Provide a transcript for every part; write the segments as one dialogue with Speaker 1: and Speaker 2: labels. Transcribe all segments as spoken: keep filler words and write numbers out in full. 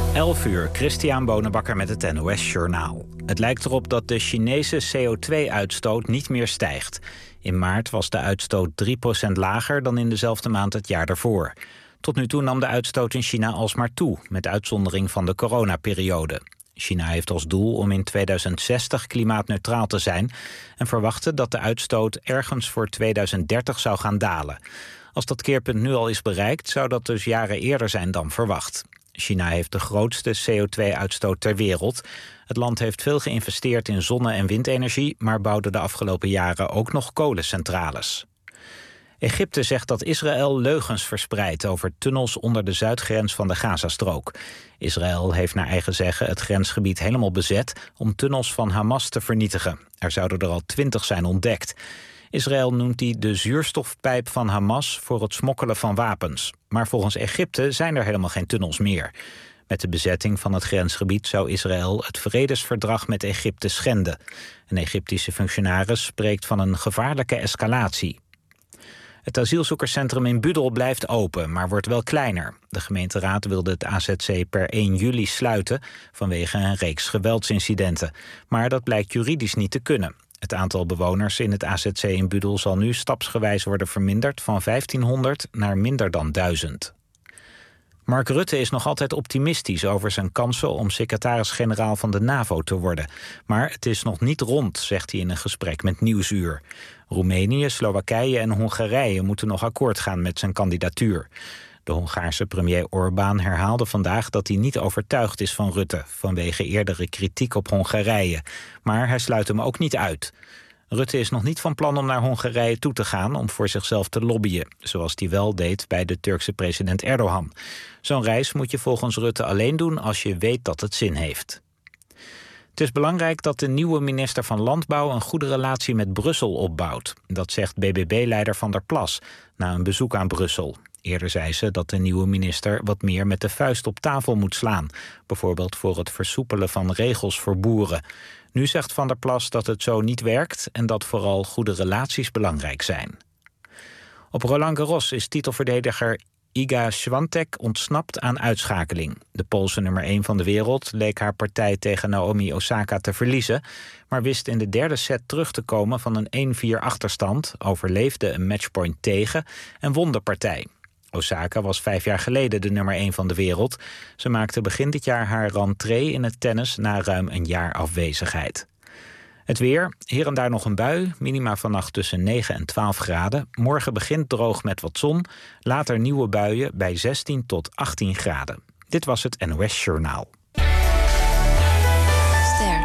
Speaker 1: elf uur, Christian Bonenbakker met het N O S Journaal. Het lijkt erop dat de Chinese C O twee uitstoot niet meer stijgt. In maart was de uitstoot drie procent lager dan in dezelfde maand het jaar daarvoor. Tot nu toe nam de uitstoot in China alsmaar toe, met uitzondering van de coronaperiode. China heeft als doel om in tweeduizend zestig klimaatneutraal te zijn en verwachtte dat de uitstoot ergens voor tweeduizend dertig zou gaan dalen. Als dat keerpunt nu al is bereikt, zou dat dus jaren eerder zijn dan verwacht. China heeft de grootste C O twee uitstoot ter wereld. Het land heeft veel geïnvesteerd in zonne- en windenergie, maar bouwde de afgelopen jaren ook nog kolencentrales. Egypte zegt dat Israël leugens verspreidt over tunnels onder de zuidgrens van de Gazastrook. Israël heeft naar eigen zeggen het grensgebied helemaal bezet om tunnels van Hamas te vernietigen. Er zouden er al twintig zijn ontdekt. Israël noemt die de zuurstofpijp van Hamas voor het smokkelen van wapens. Maar volgens Egypte zijn er helemaal geen tunnels meer. Met de bezetting van het grensgebied zou Israël het vredesverdrag met Egypte schenden. Een Egyptische functionaris spreekt van een gevaarlijke escalatie. Het asielzoekerscentrum in Budel blijft open, maar wordt wel kleiner. De gemeenteraad wilde het A Z C per één juli sluiten vanwege een reeks geweldsincidenten. Maar dat blijkt juridisch niet te kunnen. Het aantal bewoners in het A Z C in Budel zal nu stapsgewijs worden verminderd van vijftienhonderd naar minder dan duizend. Mark Rutte is nog altijd optimistisch over zijn kansen om secretaris-generaal van de NAVO te worden. Maar het is nog niet rond, zegt hij in een gesprek met Nieuwsuur. Roemenië, Slowakije en Hongarije moeten nog akkoord gaan met zijn kandidatuur. De Hongaarse premier Orbán herhaalde vandaag dat hij niet overtuigd is van Rutte vanwege eerdere kritiek op Hongarije. Maar hij sluit hem ook niet uit. Rutte is nog niet van plan om naar Hongarije toe te gaan om voor zichzelf te lobbyen, zoals hij wel deed bij de Turkse president Erdogan. Zo'n reis moet je volgens Rutte alleen doen als je weet dat het zin heeft. Het is belangrijk dat de nieuwe minister van Landbouw een goede relatie met Brussel opbouwt. Dat zegt B B B-leider Van der Plas na een bezoek aan Brussel. Eerder zei ze dat de nieuwe minister wat meer met de vuist op tafel moet slaan. Bijvoorbeeld voor het versoepelen van regels voor boeren. Nu zegt Van der Plas dat het zo niet werkt en dat vooral goede relaties belangrijk zijn. Op Roland Garros is titelverdediger Iga Świątek ontsnapt aan uitschakeling. De Poolse nummer één van de wereld leek haar partij tegen Naomi Osaka te verliezen, maar wist in de derde set terug te komen van een één vier achterstand, overleefde een matchpoint tegen en won de partij. Osaka was vijf jaar geleden de nummer één van de wereld. Ze maakte begin dit jaar haar rentrée in het tennis na ruim een jaar afwezigheid. Het weer, hier en daar nog een bui, minima vannacht tussen negen en twaalf graden. Morgen begint droog met wat zon, later nieuwe buien bij zestien tot achttien graden. Dit was het N O S Journaal.
Speaker 2: Ster.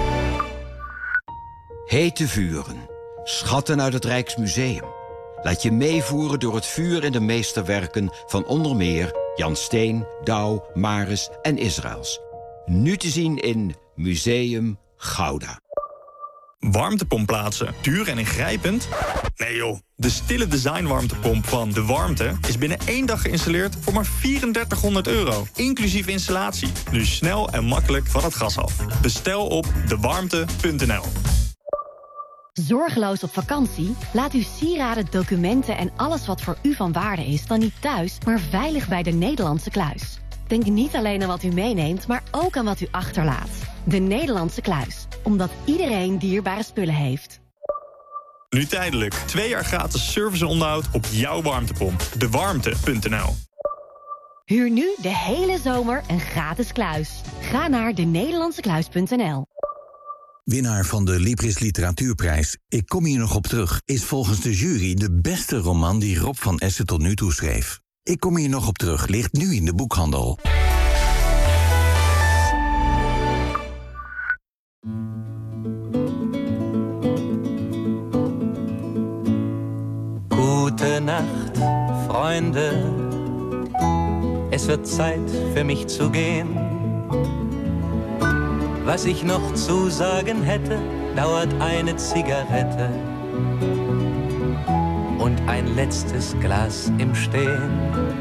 Speaker 3: Hete vuren, schatten uit het Rijksmuseum. Laat je meevoeren door het vuur en de meesterwerken van onder meer Jan Steen, Douw, Maris en Israëls. Nu te zien in Museum Gouda.
Speaker 4: Warmtepomp plaatsen. Duur en ingrijpend? Nee joh. De stille design warmtepomp van De Warmte is binnen één dag geïnstalleerd voor maar drieduizend euro. Inclusief installatie. Nu snel en makkelijk van het gas af. Bestel op de warmte punt n l.
Speaker 2: Zorgeloos op vakantie? Laat uw sieraden, documenten en alles wat voor u van waarde is dan niet thuis, maar veilig bij de Nederlandse Kluis. Denk niet alleen aan wat u meeneemt, maar ook aan wat u achterlaat. De Nederlandse Kluis. Omdat iedereen dierbare spullen heeft.
Speaker 4: Nu tijdelijk. Twee jaar gratis service en onderhoud op jouw warmtepomp. de warmte punt n l.
Speaker 2: Huur nu de hele zomer een gratis kluis. Ga naar de nederlandse kluis punt n l.
Speaker 5: Winnaar van de Libris Literatuurprijs, Ik kom hier nog op terug, is volgens de jury de beste roman die Rob van Essen tot nu toe schreef. Ik kom hier nog op terug ligt nu in de boekhandel.
Speaker 6: Gute Nacht, Freunde. Es wird Zeit für mich zu gehen. Was ich noch zu sagen hätte, dauert eine Zigarette und ein letztes Glas im Stehen.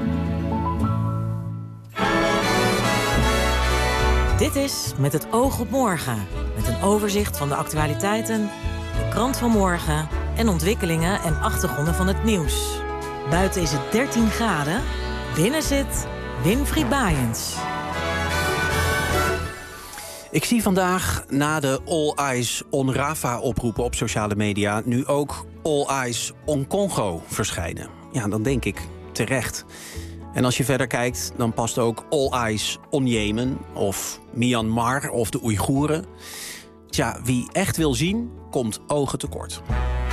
Speaker 7: Dit is Met het oog op morgen. Met een overzicht van de actualiteiten, de krant van morgen en ontwikkelingen en achtergronden van het nieuws. Buiten is het dertien graden. Binnen zit Winfried Baaiens.
Speaker 8: Ik zie vandaag na de All Eyes on Rafah-oproepen op sociale media nu ook All Eyes on Congo verschijnen. Ja, dan denk ik terecht. En als je verder kijkt, dan past ook All Eyes on Jemen of Myanmar of de Oeigoeren. Tja, wie echt wil zien, komt ogen tekort.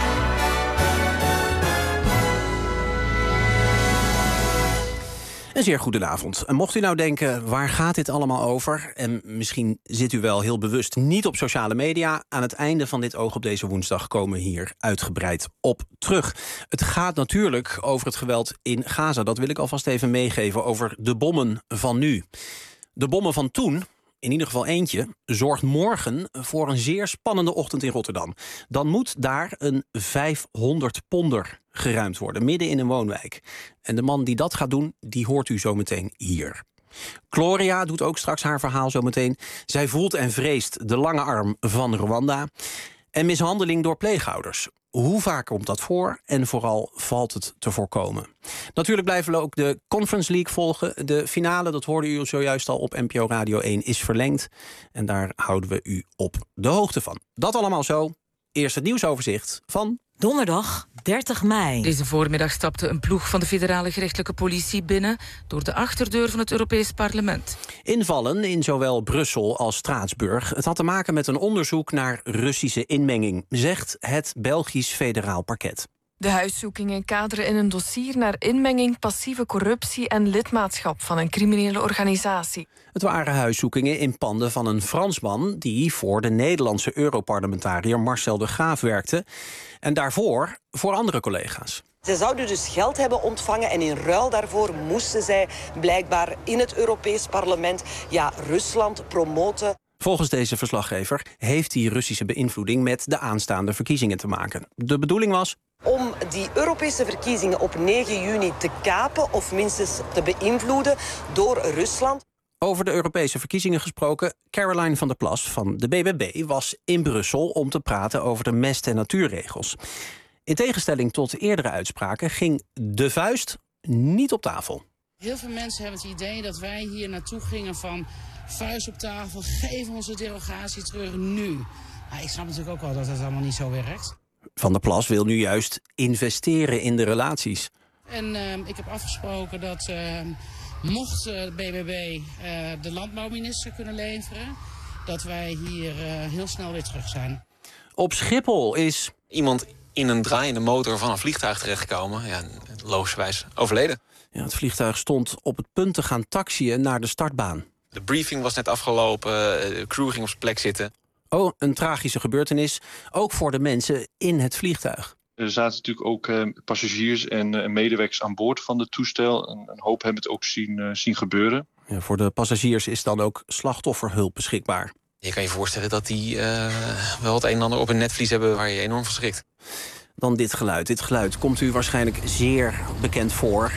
Speaker 8: Een zeer goedenavond. En mocht u nou denken, waar gaat dit allemaal over? En misschien zit u wel heel bewust niet op sociale media. Aan het einde van dit Oog op deze woensdag komen we hier uitgebreid op terug. Het gaat natuurlijk over het geweld in Gaza. Dat wil ik alvast even meegeven over de bommen van nu. De bommen van toen, in ieder geval eentje, zorgt morgen voor een zeer spannende ochtend in Rotterdam. Dan moet daar een vijfhonderd ponder geruimd worden, midden in een woonwijk. En de man die dat gaat doen, die hoort u zometeen hier. Gloria doet ook straks haar verhaal zometeen. Zij voelt en vreest de lange arm van Rwanda. En mishandeling door pleegouders. Hoe vaak komt dat voor en vooral valt het te voorkomen? Natuurlijk blijven we ook de Conference League volgen. De finale, dat hoorde u zojuist al op N P O Radio één, is verlengd. En daar houden we u op de hoogte van. Dat allemaal zo. Eerst het nieuwsoverzicht van
Speaker 7: Donderdag dertig mei.
Speaker 9: Deze voormiddag stapte een ploeg van de federale gerechtelijke politie binnen door de achterdeur van het Europees Parlement.
Speaker 8: Invallen in zowel Brussel als Straatsburg. Het had te maken met een onderzoek naar Russische inmenging, zegt het Belgisch federaal parket.
Speaker 10: De huiszoekingen kaderen in een dossier naar inmenging, passieve corruptie en lidmaatschap van een criminele organisatie.
Speaker 8: Het waren huiszoekingen in panden van een Fransman die voor de Nederlandse Europarlementariër Marcel de Graaf werkte. En daarvoor voor andere collega's.
Speaker 11: Zij zouden dus geld hebben ontvangen en in ruil daarvoor moesten zij blijkbaar in het Europees Parlement ja, Rusland promoten.
Speaker 8: Volgens deze verslaggever heeft die Russische beïnvloeding met de aanstaande verkiezingen te maken. De bedoeling was
Speaker 11: om die Europese verkiezingen op negen juni te kapen of minstens te beïnvloeden door Rusland.
Speaker 8: Over de Europese verkiezingen gesproken, Caroline van der Plas van de B B B was in Brussel om te praten over de mest- en natuurregels. In tegenstelling tot eerdere uitspraken ging de vuist niet op tafel.
Speaker 12: Heel veel mensen hebben het idee dat wij hier naartoe gingen van vuist op tafel, geef onze derogatie terug nu. Maar ik snap natuurlijk ook wel dat het allemaal niet zo werkt.
Speaker 8: Van der Plas wil nu juist investeren in de relaties.
Speaker 12: En uh, ik heb afgesproken dat uh, mocht de B B B uh, de landbouwminister kunnen leveren, dat wij hier uh, heel snel weer terug zijn.
Speaker 8: Op Schiphol is
Speaker 13: iemand in een draaiende motor van een vliegtuig terechtgekomen. Ja, logischerwijs overleden.
Speaker 8: Ja, het vliegtuig stond op het punt te gaan taxiën naar de startbaan.
Speaker 13: De briefing was net afgelopen, de crew ging op zijn plek zitten.
Speaker 8: Oh, een tragische gebeurtenis, ook voor de mensen in het vliegtuig.
Speaker 14: Er zaten natuurlijk ook uh, passagiers en uh, medewerkers aan boord van het toestel. Een, een hoop hebben het ook zien, uh, zien gebeuren.
Speaker 8: Ja, voor de passagiers is dan ook slachtofferhulp beschikbaar.
Speaker 13: Je kan je voorstellen dat die uh, wel het een en ander op een netvlies hebben waar je enorm van schrikt.
Speaker 8: Dan dit geluid. Dit geluid komt u waarschijnlijk zeer bekend voor.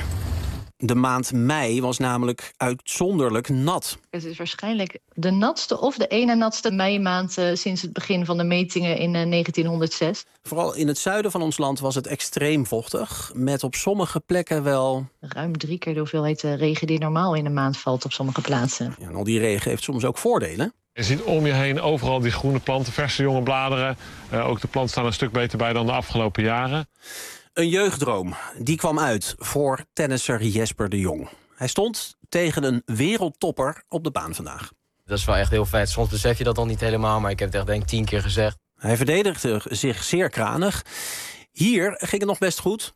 Speaker 8: De maand mei was namelijk uitzonderlijk nat.
Speaker 15: Het is waarschijnlijk de natste of de ene natste meimaand uh, sinds het begin van de metingen in uh, negentienhonderdzes.
Speaker 8: Vooral in het zuiden van ons land was het extreem vochtig, met op sommige plekken wel
Speaker 15: ruim drie keer de hoeveelheid uh, regen die normaal in een maand valt op sommige plaatsen.
Speaker 8: Ja, en al die regen heeft soms ook voordelen.
Speaker 16: Je ziet om je heen overal die groene planten, verse jonge bladeren. Uh, ook de planten staan een stuk beter bij dan de afgelopen jaren.
Speaker 8: Een jeugddroom, die kwam uit voor tennisser Jesper de Jong. Hij stond tegen een wereldtopper op de baan vandaag.
Speaker 17: Dat is wel echt heel vet. Soms besef je dat dan niet helemaal, maar ik heb het echt denk ik tien keer gezegd.
Speaker 8: Hij verdedigde zich zeer kranig. Hier ging het nog best goed.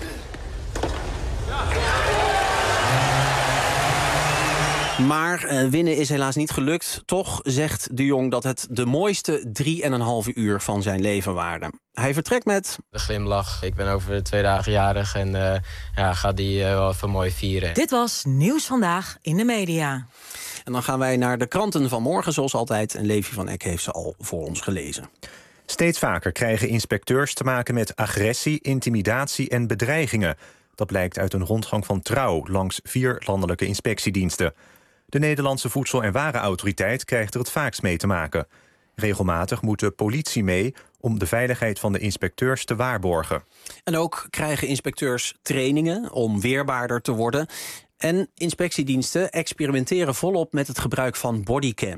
Speaker 8: Maar uh, winnen is helaas niet gelukt. Toch zegt de Jong dat het de mooiste drieënhalve uur van zijn leven waren. Hij vertrekt met
Speaker 17: de glimlach. Ik ben over twee dagen jarig en uh, ja, ga die uh, wel even mooi vieren.
Speaker 7: Dit was Nieuws Vandaag in de Media.
Speaker 8: En dan gaan wij naar de kranten van morgen, zoals altijd. En Levi van Eck heeft ze al voor ons gelezen.
Speaker 18: Steeds vaker krijgen inspecteurs te maken met agressie, intimidatie en bedreigingen. Dat blijkt uit een rondgang van Trouw langs vier landelijke inspectiediensten. De Nederlandse Voedsel- en Warenautoriteit krijgt er het vaakst mee te maken. Regelmatig moet de politie mee om de veiligheid van de inspecteurs te waarborgen.
Speaker 8: En ook krijgen inspecteurs trainingen om weerbaarder te worden. En inspectiediensten experimenteren volop met het gebruik van bodycams.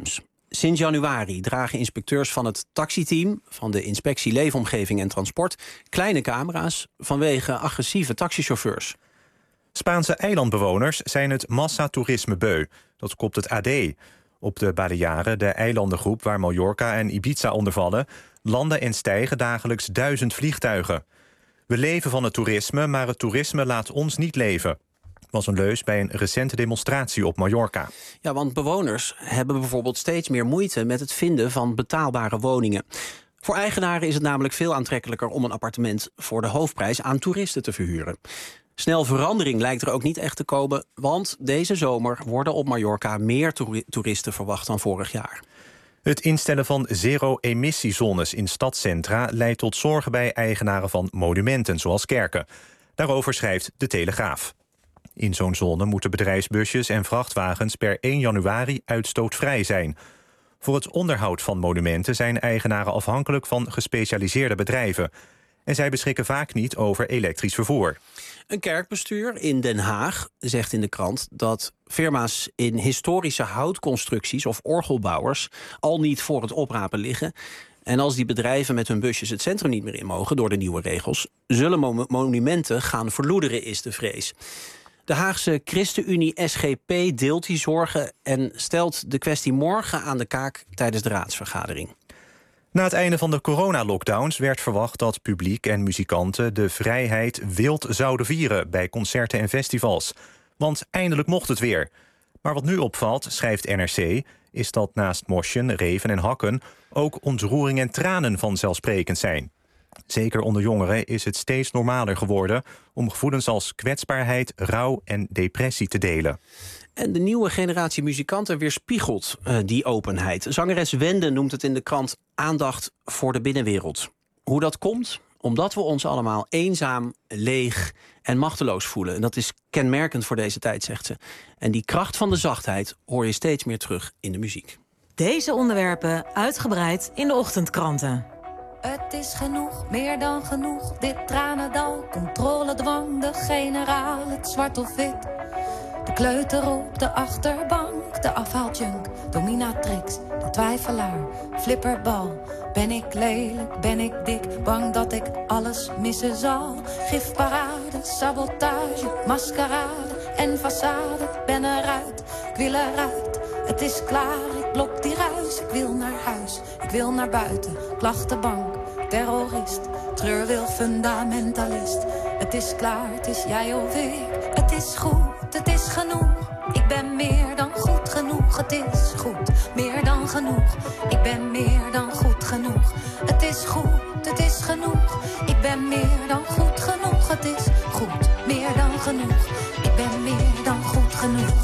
Speaker 8: Sinds januari dragen inspecteurs van het taxiteam van de Inspectie Leefomgeving en Transport kleine camera's vanwege agressieve taxichauffeurs.
Speaker 18: Spaanse eilandbewoners zijn het massatoerisme beu. Dat kopt het A D. Op de Balearen, de eilandengroep waar Mallorca en Ibiza onder vallen, landen en stijgen dagelijks duizend vliegtuigen. We leven van het toerisme, maar het toerisme laat ons niet leven, was een leus bij een recente demonstratie op Mallorca.
Speaker 8: Ja, want bewoners hebben bijvoorbeeld steeds meer moeite met het vinden van betaalbare woningen. Voor eigenaren is het namelijk veel aantrekkelijker om een appartement voor de hoofdprijs aan toeristen te verhuren. Snel verandering lijkt er ook niet echt te komen, want deze zomer worden op Mallorca meer toeristen verwacht dan vorig jaar.
Speaker 18: Het instellen van zero-emissiezones in stadscentra leidt tot zorgen bij eigenaren van monumenten, zoals kerken. Daarover schrijft De Telegraaf. In zo'n zone moeten bedrijfsbusjes en vrachtwagens per één januari uitstootvrij zijn. Voor het onderhoud van monumenten zijn eigenaren afhankelijk van gespecialiseerde bedrijven. En zij beschikken vaak niet over elektrisch vervoer.
Speaker 8: Een kerkbestuur in Den Haag zegt in de krant dat firma's in historische houtconstructies of orgelbouwers al niet voor het oprapen liggen. En als die bedrijven met hun busjes het centrum niet meer in mogen door de nieuwe regels, zullen mo- monumenten gaan verloederen, is de vrees. De Haagse ChristenUnie S G P deelt die zorgen en stelt de kwestie morgen aan de kaak tijdens de raadsvergadering.
Speaker 18: Na het einde van de coronalockdowns werd verwacht dat publiek en muzikanten de vrijheid wild zouden vieren bij concerten en festivals. Want eindelijk mocht het weer. Maar wat nu opvalt, schrijft N R C, is dat naast mosjen, reven en hakken ook ontroering en tranen vanzelfsprekend zijn. Zeker onder jongeren is het steeds normaler geworden om gevoelens als kwetsbaarheid, rouw en depressie te delen.
Speaker 8: En de nieuwe generatie muzikanten weerspiegelt uh, die openheid. Zangeres Wende noemt het in de krant aandacht voor de binnenwereld. Hoe dat komt? Omdat we ons allemaal eenzaam, leeg en machteloos voelen. En dat is kenmerkend voor deze tijd, zegt ze. En die kracht van de zachtheid hoor je steeds meer terug in de muziek.
Speaker 7: Deze onderwerpen uitgebreid in de ochtendkranten.
Speaker 19: Het is genoeg, meer dan genoeg. Dit tranendal, controledwang, de generaal, het zwart of wit. De kleuter op de achterbank, de afhaaljunk, dominatrix, de twijfelaar, flipperbal. Ben ik lelijk, ben ik dik, bang dat ik alles missen zal. Gifparade, sabotage, maskerade en façade. Ben eruit, ik wil eruit, het is klaar, ik blok die ruis. Ik wil naar huis, ik wil naar buiten, klachtenbank, terrorist, treurwil, fundamentalist. Het is klaar, het is jij of ik, het is goed. Het is genoeg, ik ben meer dan goed genoeg. Het is goed, meer dan genoeg. Ik ben meer dan goed genoeg. Het is goed, het is genoeg. Ik ben meer dan goed genoeg. Het is goed, meer dan genoeg. Ik ben meer dan goed genoeg.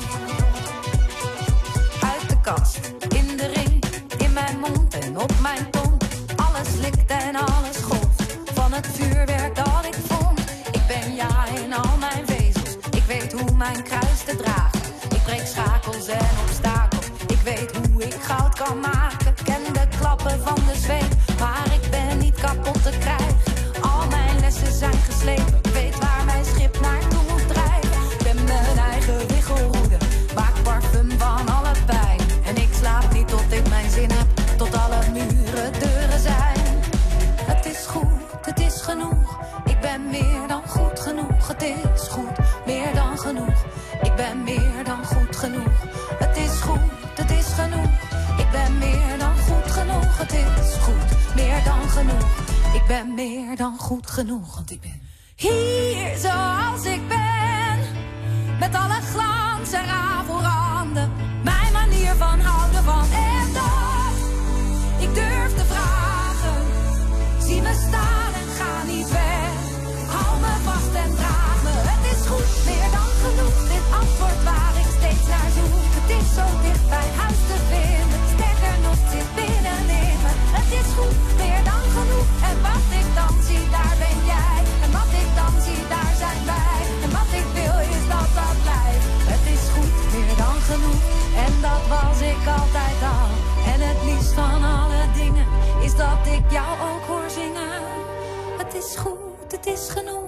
Speaker 19: Uit de kast, in de ring, in mijn mond en op mijn tong. Alles likt en alles golft van het vuurwerk dat ik vond. Ik ben ja in al mijn vezels. Ik weet hoe mijn kruis te dragen. Ik breek schakels en obstakels. Ik weet hoe ik goud kan maken. Ken de klappen van de zweep, maar ik ben niet kapot te krijgen. Al mijn lessen zijn geslepen. Ik weet waar mijn schip naartoe moet drijven. Ik ben mijn eigen wichelroede. Maak parfum van alle pijn. En ik slaap niet tot ik mijn zin heb. Tot alle muren deuren zijn. Het is goed, het is genoeg. Ik ben meer dan goed genoeg. Het is goed, meer dan genoeg. Ik ben meer dan goed genoeg. Het is goed, het is genoeg. Ik ben meer dan goed genoeg. Het is goed, meer dan genoeg. Ik ben meer dan goed genoeg. Want ik ben hier zoals ik ben. Met alle glans en rafelranden. Mijn manier van houden van en dat. Ik durf te vragen. Zie me staan en ga niet weg. Hou me vast en draag me. Het is goed, meer dan genoeg. Dit antwoord waar ik steeds naar zoek. Het is zo dicht bij huis te vinden. Sterker nog, het zit binnenin me. Het is goed, meer dan genoeg. En wat ik dan zie, daar ben jij. En wat ik dan zie, daar zijn wij. En wat ik wil is dat dat blijft. Het is goed, meer dan genoeg. En dat was ik altijd al. En het liefst van alle dingen is dat ik jou ook hoor zingen. Het is goed, het is genoeg.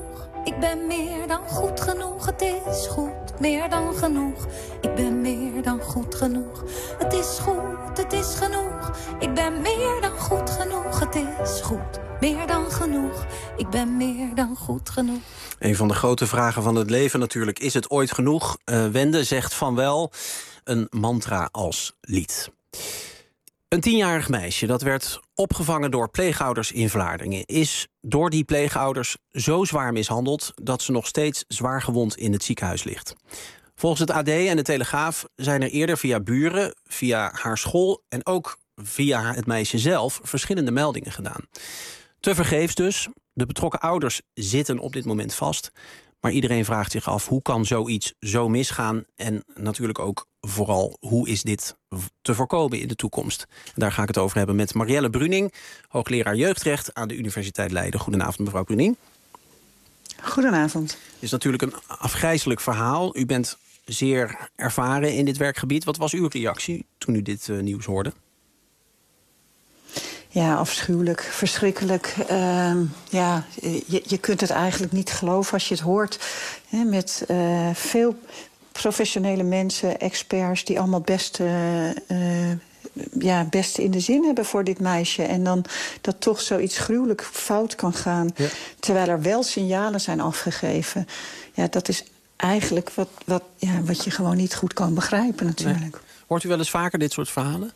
Speaker 19: Ik ben meer dan goed genoeg, het is goed, meer dan genoeg. Ik ben meer dan goed genoeg, het is goed, het is genoeg. Ik ben meer dan goed genoeg, het is goed, meer dan genoeg. Ik ben meer dan goed genoeg.
Speaker 8: Een van de grote vragen van het leven natuurlijk, is het ooit genoeg? Uh, Wende zegt van wel, een mantra als lied. Een tienjarig meisje dat werd opgevangen door pleegouders in Vlaardingen... is door die pleegouders zo zwaar mishandeld... dat ze nog steeds zwaar gewond in het ziekenhuis ligt. Volgens het A D en de Telegraaf zijn er eerder via buren... via haar school en ook via het meisje zelf verschillende meldingen gedaan. Tevergeefs dus. De betrokken ouders zitten op dit moment vast. Maar iedereen vraagt zich af, hoe kan zoiets zo misgaan? En natuurlijk ook vooral, hoe is dit te voorkomen in de toekomst? En daar ga ik het over hebben met Marielle Bruning, hoogleraar jeugdrecht aan de Universiteit Leiden. Goedenavond, mevrouw Bruning.
Speaker 20: Goedenavond.
Speaker 8: Het is natuurlijk een afgrijselijk verhaal. U bent zeer ervaren in dit werkgebied. Wat was uw reactie toen u dit uh, nieuws hoorde?
Speaker 20: Ja, afschuwelijk, verschrikkelijk. Uh, ja, je, je kunt het eigenlijk niet geloven als je het hoort. Hè, met uh, veel professionele mensen, experts... die allemaal best, uh, uh, ja, best in de zin hebben voor dit meisje. En dan dat toch zoiets gruwelijk fout kan gaan... Ja. terwijl er wel signalen zijn afgegeven. Ja, dat is eigenlijk wat, wat, ja, wat je gewoon niet goed kan begrijpen natuurlijk. Nee.
Speaker 8: Hoort u wel eens vaker dit soort verhalen?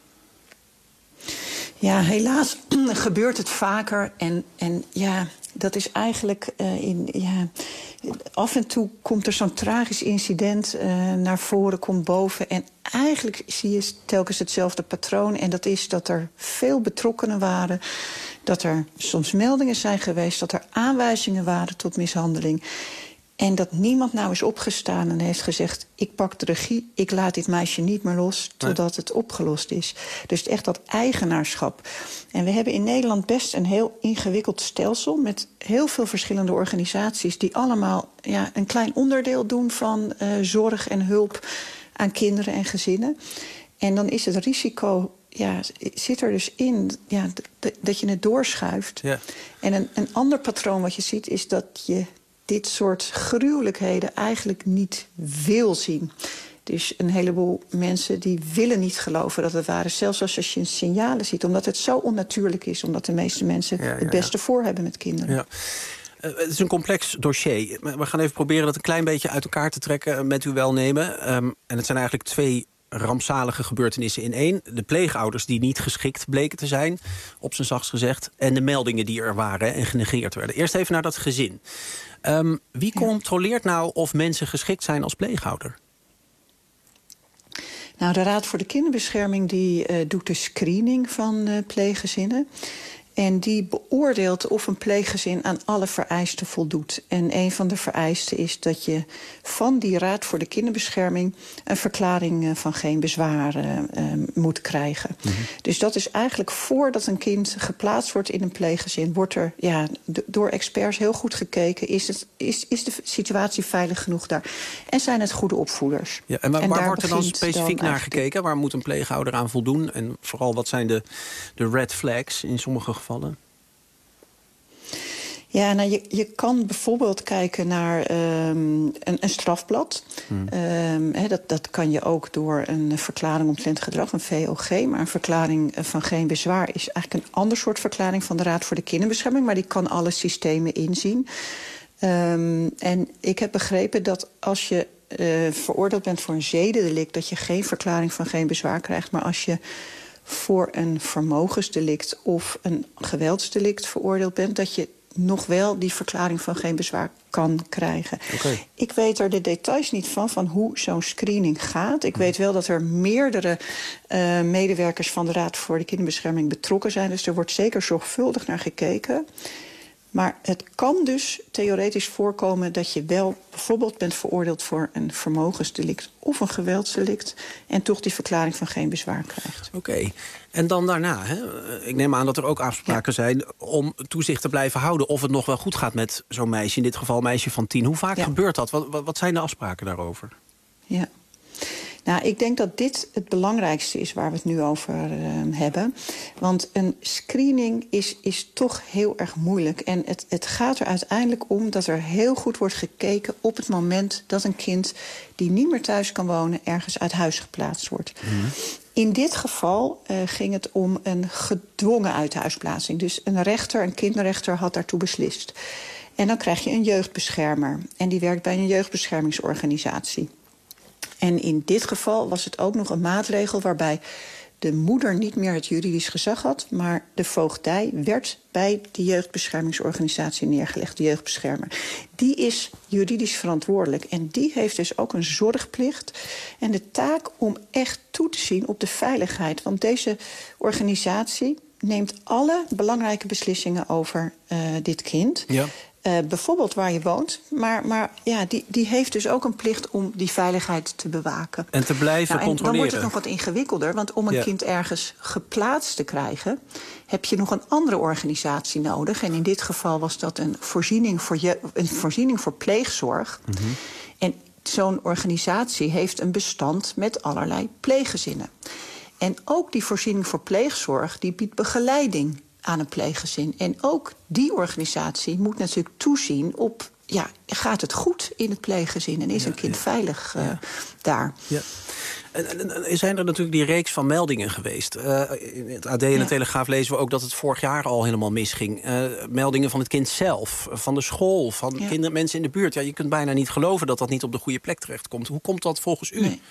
Speaker 20: Ja, helaas gebeurt het vaker. En, en ja, dat is eigenlijk... Uh, in, ja, af en toe komt er zo'n tragisch incident uh, naar voren, komt boven. En eigenlijk zie je telkens hetzelfde patroon. En dat is dat er veel betrokkenen waren. Dat er soms meldingen zijn geweest. Dat er aanwijzingen waren tot mishandeling. En dat niemand nou is opgestaan en heeft gezegd... ik pak de regie, ik laat dit meisje niet meer los... totdat nee. het opgelost is. Dus echt dat eigenaarschap. En we hebben in Nederland best een heel ingewikkeld stelsel... met heel veel verschillende organisaties... die allemaal ja, een klein onderdeel doen van uh, zorg en hulp... aan kinderen en gezinnen. En dan is het risico... Ja, zit er dus in ja, dat je het doorschuift. Ja. En een, een ander patroon wat je ziet is dat je... dit soort gruwelijkheden eigenlijk niet wil zien. Dus een heleboel mensen die willen niet geloven dat het waar is. Zelfs als je signalen ziet, omdat het zo onnatuurlijk is... omdat de meeste mensen ja, ja, het beste ja. voor hebben met kinderen. Ja.
Speaker 8: Uh, het is een complex dossier. We gaan even proberen dat een klein beetje uit elkaar te trekken... met uw welnemen. Um, en het zijn eigenlijk twee... rampzalige gebeurtenissen in één. De pleegouders die niet geschikt bleken te zijn, op zijn zachtst gezegd... en de meldingen die er waren en genegeerd werden. Eerst even naar dat gezin. Um, wie ja. controleert nou of mensen geschikt zijn als pleegouder?
Speaker 20: Nou, de Raad voor de Kinderbescherming die, uh, doet de screening van uh, pleeggezinnen... En die beoordeelt of een pleeggezin aan alle vereisten voldoet. En een van de vereisten is dat je van die Raad voor de Kinderbescherming... een verklaring van geen bezwaar uh, uh, moet krijgen. Mm-hmm. Dus dat is eigenlijk voordat een kind geplaatst wordt in een pleeggezin... wordt er ja, d- door experts heel goed gekeken. Is, het, is, is de situatie veilig genoeg daar? En zijn het goede opvoeders?
Speaker 8: Ja, en waar, en waar wordt er dan specifiek dan naar gekeken? Waar moet een pleegouder aan voldoen? En vooral wat zijn de, de red flags in sommige gevallen? Vallen?
Speaker 20: Ja, nou, je, je kan bijvoorbeeld kijken naar um, een, een strafblad. Hmm. Um, he, dat, dat kan je ook door een verklaring omtrent gedrag, een V O G. Maar een verklaring van geen bezwaar is eigenlijk een ander soort verklaring... van de Raad voor de Kinderbescherming, maar die kan alle systemen inzien. Um, en ik heb begrepen dat als je uh, veroordeeld bent voor een zedendelict... dat je geen verklaring van geen bezwaar krijgt, maar als je... voor een vermogensdelict of een geweldsdelict veroordeeld bent... dat je nog wel die verklaring van geen bezwaar kan krijgen. Okay. Ik weet er de details niet van, van hoe zo'n screening gaat. Ik weet wel dat er meerdere uh, medewerkers van de Raad voor de Kinderbescherming betrokken zijn. Dus er wordt zeker zorgvuldig naar gekeken. Maar het kan dus theoretisch voorkomen dat je wel bijvoorbeeld bent veroordeeld voor een vermogensdelict of een geweldsdelict en toch die verklaring van geen bezwaar krijgt.
Speaker 8: Oké, okay. En dan daarna, hè? Ik neem aan dat er ook afspraken ja. zijn om toezicht te blijven houden of het nog wel goed gaat met zo'n meisje, in dit geval een meisje van tien. Hoe vaak ja. gebeurt dat? Wat, wat zijn de afspraken daarover?
Speaker 20: Ja. Nou, ik denk dat dit het belangrijkste is waar we het nu over uh, hebben. Want een screening is, is toch heel erg moeilijk. En het, het gaat er uiteindelijk om dat er heel goed wordt gekeken op het moment dat een kind die niet meer thuis kan wonen ergens uit huis geplaatst wordt. Mm-hmm. In dit geval uh, ging het om een gedwongen uithuisplaatsing. Dus een rechter, een kinderrechter, had daartoe beslist. En dan krijg je een jeugdbeschermer. En die werkt bij een jeugdbeschermingsorganisatie. En in dit geval was het ook nog een maatregel waarbij de moeder niet meer het juridisch gezag had, maar de voogdij werd bij de jeugdbeschermingsorganisatie neergelegd, de jeugdbeschermer. Die is juridisch verantwoordelijk en die heeft dus ook een zorgplicht en de taak om echt toe te zien op de veiligheid. Want deze organisatie neemt alle belangrijke beslissingen over uh, dit kind. Ja. Uh, bijvoorbeeld waar je woont. Maar, maar ja, die, die heeft dus ook een plicht om die veiligheid te bewaken.
Speaker 8: En te blijven
Speaker 20: nou, en
Speaker 8: controleren.
Speaker 20: Dan wordt het nog wat ingewikkelder. Want om een ja. kind ergens geplaatst te krijgen, heb je nog een andere organisatie nodig. En in dit geval was dat een voorziening voor, je, een voorziening voor pleegzorg. Mm-hmm. En zo'n organisatie heeft een bestand met allerlei pleeggezinnen. En ook die voorziening voor pleegzorg, die biedt begeleiding aan een pleeggezin. En ook die organisatie moet natuurlijk toezien op, ja, gaat het goed in het pleeggezin en is ja, een kind ja. veilig uh, ja. daar? Ja.
Speaker 8: En, en, en zijn er natuurlijk die reeks van meldingen geweest. Uh, in het A D en de ja. Telegraaf lezen we ook dat het vorig jaar al helemaal misging. Uh, meldingen van het kind zelf, van de school, van ja. kinderen, mensen in de buurt. Ja, je kunt bijna niet geloven dat dat niet op de goede plek terechtkomt. Hoe komt dat volgens u?
Speaker 20: Nee.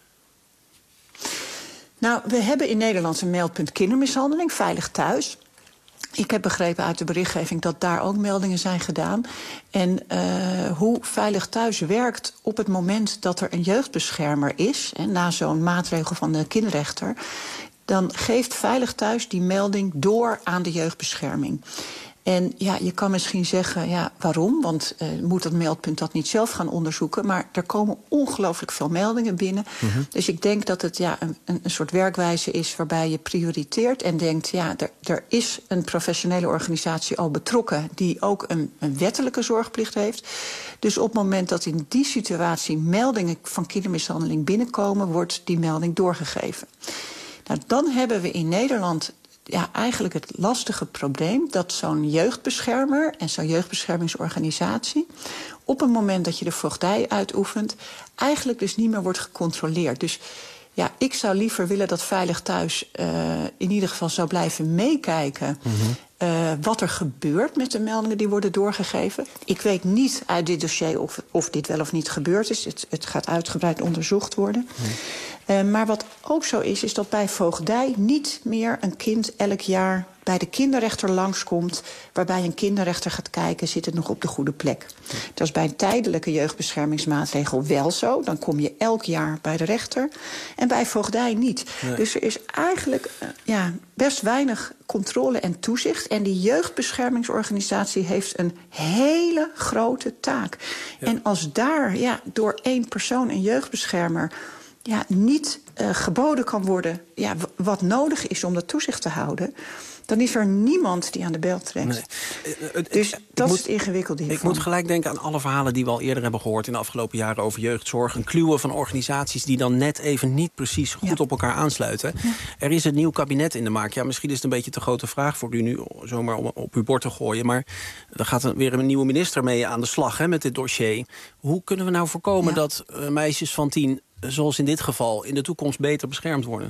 Speaker 20: Nou, we hebben in Nederland een meldpunt kindermishandeling, Veilig Thuis. Ik heb begrepen uit de berichtgeving dat daar ook meldingen zijn gedaan. En uh, hoe Veilig Thuis werkt op het moment dat er een jeugdbeschermer is, en na zo'n maatregel van de kinderrechter, dan geeft Veilig Thuis die melding door aan de jeugdbescherming. En ja, je kan misschien zeggen, ja, waarom? Want uh, moet dat meldpunt dat niet zelf gaan onderzoeken? Maar er komen ongelooflijk veel meldingen binnen. Mm-hmm. Dus ik denk dat het ja, een, een soort werkwijze is waarbij je prioriteert en denkt, ja, er, er is een professionele organisatie al betrokken die ook een, een wettelijke zorgplicht heeft. Dus op het moment dat in die situatie meldingen van kindermishandeling binnenkomen, wordt die melding doorgegeven. Nou, dan hebben we in Nederland ja, eigenlijk het lastige probleem dat zo'n jeugdbeschermer en zo'n jeugdbeschermingsorganisatie op het moment dat je de voogdij uitoefent eigenlijk dus niet meer wordt gecontroleerd. Dus ja, ik zou liever willen dat Veilig Thuis uh, in ieder geval zou blijven meekijken mm-hmm. uh, wat er gebeurt met de meldingen die worden doorgegeven. Ik weet niet uit dit dossier of, of dit wel of niet gebeurd is. Het, het gaat uitgebreid onderzocht worden. Mm. Uh, maar wat ook zo is, is dat bij voogdij niet meer een kind elk jaar bij de kinderrechter langskomt, waarbij een kinderrechter gaat kijken, zit het nog op de goede plek. Ja. Dat is bij een tijdelijke jeugdbeschermingsmaatregel wel zo. Dan kom je elk jaar bij de rechter. En bij voogdij niet. Nee. Dus er is eigenlijk uh, ja, best weinig controle en toezicht. En die jeugdbeschermingsorganisatie heeft een hele grote taak. Ja. En als daar ja, door één persoon, een jeugdbeschermer, ja, niet uh, geboden kan worden ja, w- wat nodig is om dat toezicht te houden, dan is er niemand die aan de bel trekt. Nee. Uh, uh, dus dat moet, is het ingewikkelde hiervan.
Speaker 8: Ik moet gelijk denken aan alle verhalen die we al eerder hebben gehoord in de afgelopen jaren over jeugdzorg. Een kluwen van organisaties die dan net even niet precies goed ja. op elkaar aansluiten. Ja. Er is een nieuw kabinet in de maak. Ja, misschien is het een beetje te grote vraag voor u nu zomaar om op uw bord te gooien. Maar er gaat weer een nieuwe minister mee aan de slag hè, met dit dossier. Hoe kunnen we nou voorkomen ja. dat uh, meisjes van tien, zoals in dit geval, in de toekomst beter beschermd worden?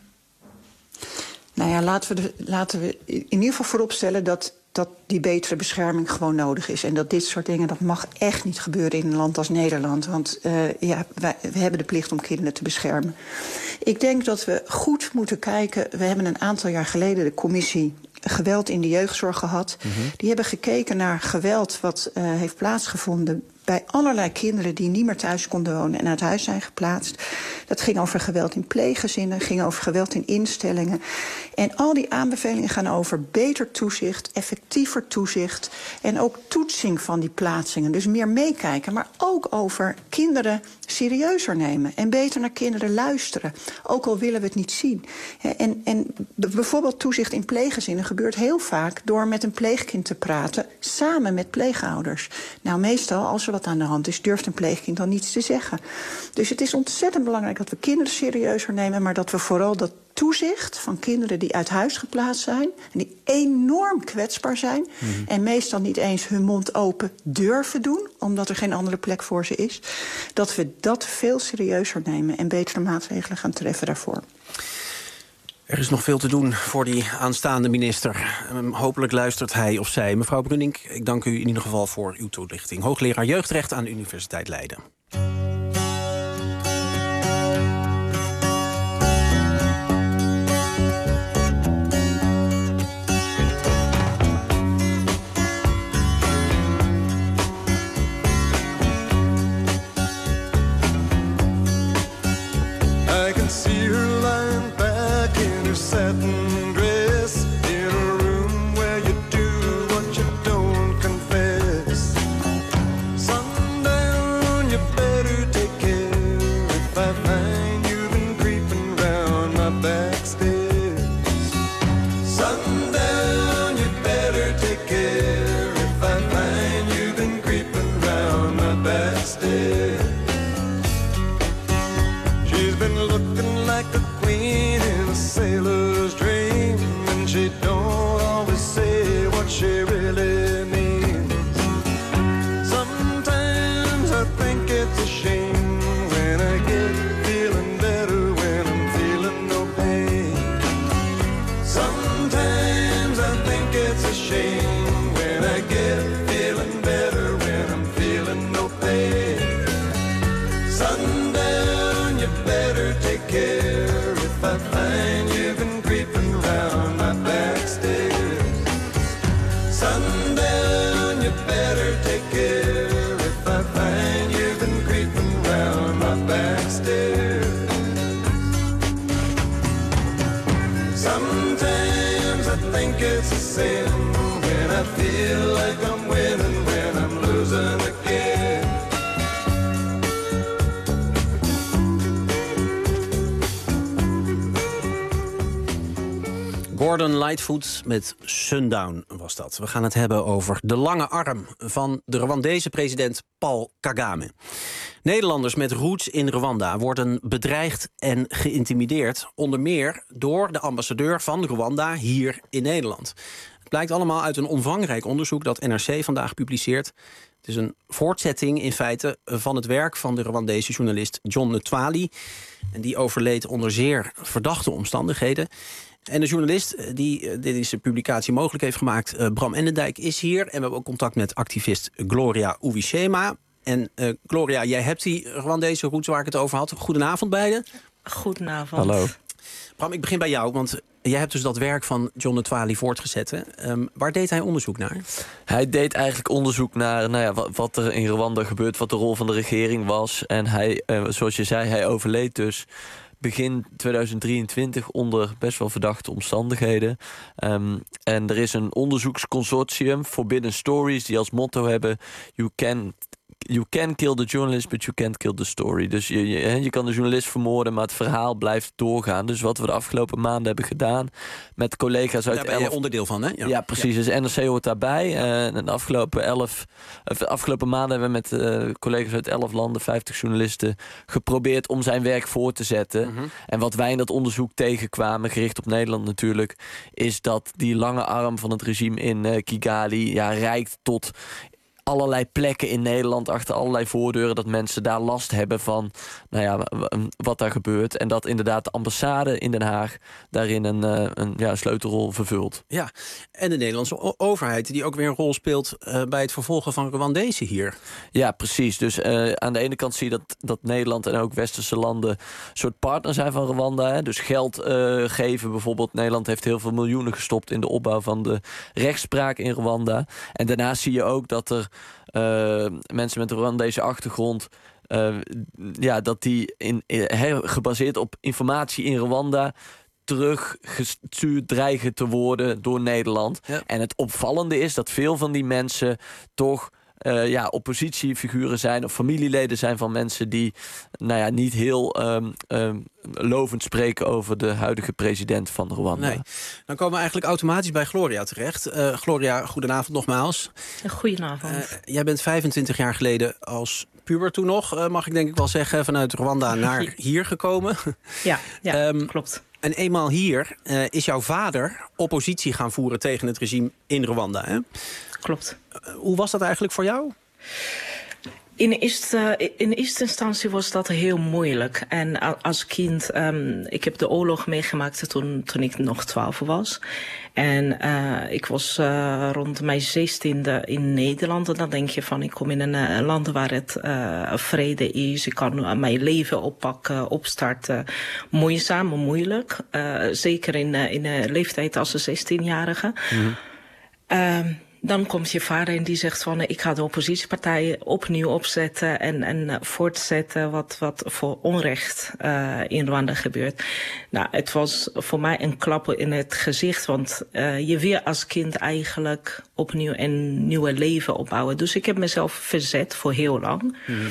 Speaker 20: Nou ja, laten we, de, laten we in ieder geval vooropstellen dat, dat die betere bescherming gewoon nodig is. En dat dit soort dingen, dat mag echt niet gebeuren in een land als Nederland. Want uh, ja, wij, we hebben de plicht om kinderen te beschermen. Ik denk dat we goed moeten kijken. We hebben een aantal jaar geleden de commissie geweld in de jeugdzorg gehad. Mm-hmm. Die hebben gekeken naar geweld wat uh, heeft plaatsgevonden bij allerlei kinderen die niet meer thuis konden wonen en uit huis zijn geplaatst. Dat ging over geweld in pleeggezinnen, ging over geweld in instellingen. En al die aanbevelingen gaan over beter toezicht, effectiever toezicht en ook toetsing van die plaatsingen. Dus meer meekijken, maar ook over kinderen serieuzer nemen en beter naar kinderen luisteren. Ook al willen we het niet zien. En, en bijvoorbeeld toezicht in pleeggezinnen gebeurt heel vaak door met een pleegkind te praten samen met pleegouders. Nou, meestal als er wat wat aan de hand is, durft een pleegkind dan niets te zeggen. Dus het is ontzettend belangrijk dat we kinderen serieuzer nemen, maar dat we vooral dat toezicht van kinderen die uit huis geplaatst zijn en die enorm kwetsbaar zijn mm-hmm. en meestal niet eens hun mond open durven doen, omdat er geen andere plek voor ze is, dat we dat veel serieuzer nemen en betere maatregelen gaan treffen daarvoor.
Speaker 8: Er is nog veel te doen voor die aanstaande minister. Um, hopelijk luistert hij of zij. Mevrouw Brunink, ik dank u in ieder geval voor uw toelichting. Hoogleraar Jeugdrecht aan de Universiteit Leiden.
Speaker 21: I can see her lying back in her satin dress in a room where you do what you don't confess. Sundown, you better take care if I find you've been creeping round my back stairs. Sundown, you better take care if I find you've been creeping round my back stairs. She's been looking like a queen in a sailor's dream, and she don't always say what she really means. Sometimes I think it's a shame when I get feeling better when I'm feeling no pain. Sometimes I think it's a shame when I get feeling better when I'm feeling no pain. Sundown, you better take care if I find you've been creeping round my back stairs. Sundown, you better take care if I find you've been creeping round my back stairs. Sometimes I think it's a sin when I feel like I'm winning when I'm losing again.
Speaker 8: Gordon Lightfoot met Sundown was dat. We gaan het hebben over de lange arm van de Rwandese president Paul Kagame. Nederlanders met roots in Rwanda worden bedreigd en geïntimideerd, onder meer door de ambassadeur van Rwanda hier in Nederland. Het blijkt allemaal uit een omvangrijk onderzoek dat N R C vandaag publiceert. Het is een voortzetting in feite van het werk van de Rwandese journalist John Ntwali. En die overleed onder zeer verdachte omstandigheden. En de journalist die deze publicatie mogelijk heeft gemaakt, uh, Bram Ennendijk, is hier. En we hebben ook contact met activist Gloria Uwishema. En uh, Gloria, jij hebt die Rwandese roots waar ik het over had. Goedenavond beiden.
Speaker 22: Goedenavond.
Speaker 8: Hallo. Bram, ik begin bij jou, want jij hebt dus dat werk van John Ntwali voortgezet. Hè? Um, waar deed hij onderzoek naar?
Speaker 22: Hij deed eigenlijk onderzoek naar nou ja, wat, wat er in Rwanda gebeurt, wat de rol van de regering was. En hij, uh, zoals je zei, hij overleed dus begin tweeduizend drieëntwintig onder best wel verdachte omstandigheden. Um, en er is een onderzoeksconsortium, Forbidden Stories, die als motto hebben: You can You can kill the journalist, but you can't kill the story. Dus je, je, je kan de journalist vermoorden, maar het verhaal blijft doorgaan. Dus wat we de afgelopen maanden hebben gedaan met collega's uit...
Speaker 8: Daar ben je elf... onderdeel van, hè?
Speaker 22: Ja, ja precies. Ja. Dus N R C hoort daarbij. Uh, de afgelopen, elf, uh, de afgelopen maanden hebben we met uh, collega's uit elf landen, vijftig journalisten, geprobeerd om zijn werk voor te zetten. Mm-hmm. En wat wij in dat onderzoek tegenkwamen, gericht op Nederland natuurlijk, is dat die lange arm van het regime in uh, Kigali ja, reikt tot allerlei plekken in Nederland, achter allerlei voordeuren, dat mensen daar last hebben van nou ja, wat daar gebeurt. En dat inderdaad de ambassade in Den Haag daarin een, een ja, sleutelrol vervult.
Speaker 8: Ja, en de Nederlandse overheid die ook weer een rol speelt uh, bij het vervolgen van Rwandezen hier.
Speaker 22: Ja, precies. Dus uh, aan de ene kant zie je dat, dat Nederland en ook westerse landen een soort partner zijn van Rwanda. Hè. Dus geld uh, geven bijvoorbeeld. Nederland heeft heel veel miljoenen gestopt in de opbouw van de rechtspraak in Rwanda. En daarnaast zie je ook dat er Uh, mensen met een Rwandese achtergrond, uh, ja, dat die in, in, he, gebaseerd op informatie in Rwanda teruggestuurd dreigen te worden door Nederland. Ja. En het opvallende is dat veel van die mensen toch uh, ja, oppositiefiguren zijn of familieleden zijn van mensen die nou ja, niet heel um, um, lovend spreken over de huidige president van Rwanda.
Speaker 8: Nee. Dan komen we eigenlijk automatisch bij Gloria terecht. Uh, Gloria, goedenavond nogmaals.
Speaker 1: Goedenavond. Uh,
Speaker 8: jij bent vijfentwintig jaar geleden als puber toen nog, uh, mag ik denk ik wel zeggen, vanuit Rwanda naar hier gekomen.
Speaker 1: Ja, ja um, klopt.
Speaker 8: En eenmaal hier uh, is jouw vader oppositie gaan voeren tegen het regime in Rwanda, hè?
Speaker 1: Klopt.
Speaker 8: Uh, hoe was dat eigenlijk voor jou?
Speaker 1: In eerste, in eerste instantie was dat heel moeilijk. En als kind, um, ik heb de oorlog meegemaakt toen, toen ik nog twaalf was. En uh, ik was uh, rond mijn zestiende in Nederland. En dan denk je van, ik kom in een uh, land waar het uh, vrede is. Ik kan uh, mijn leven oppakken, opstarten. Moeizaam, moeilijk. Uh, zeker in, uh, in de leeftijd als een zestienjarige. Mm-hmm. Uh, Dan komt je vader en die zegt van, ik ga de oppositiepartijen opnieuw opzetten en, en voortzetten wat, wat voor onrecht uh, in Rwanda gebeurt. Nou, het was voor mij een klap in het gezicht, want uh, je wil als kind eigenlijk opnieuw een nieuwe leven opbouwen. Dus ik heb mezelf verzet voor heel lang. Mm-hmm.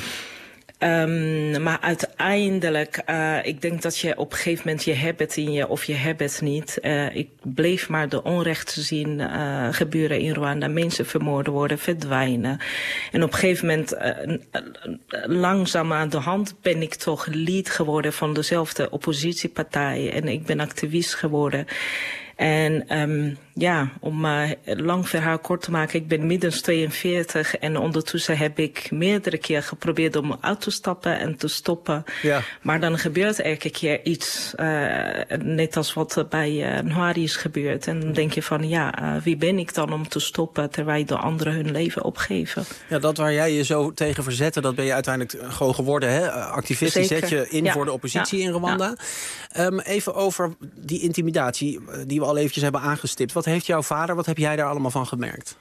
Speaker 1: Um, maar uiteindelijk, uh, ik denk dat je op een gegeven moment, je hebt het in je of je hebt het niet. Uh, ik bleef maar de onrechten zien uh, gebeuren in Rwanda. Mensen vermoorden worden, verdwijnen. En op een gegeven moment, uh, langzaam aan de hand, ben ik toch lid geworden van dezelfde oppositiepartij. En ik ben activist geworden. En um, ja, om uh, een lang verhaal kort te maken, ik ben middels tweeënveertig en ondertussen heb ik meerdere keer geprobeerd om uit te stappen en te stoppen. Ja. Maar dan gebeurt elke keer iets, uh, net als wat bij uh, Nwari is gebeurd. En dan denk je van, ja, uh, wie ben ik dan om te stoppen terwijl de anderen hun leven opgeven?
Speaker 8: Ja, dat waar jij je zo tegen verzette, dat ben je uiteindelijk gewoon geworden, hè? Activist, die zet je in ja. voor de oppositie ja. in Rwanda. Ja. Um, even over die intimidatie die we al eventjes hebben aangestipt. Wat heeft jouw vader, wat heb jij daar allemaal van gemerkt?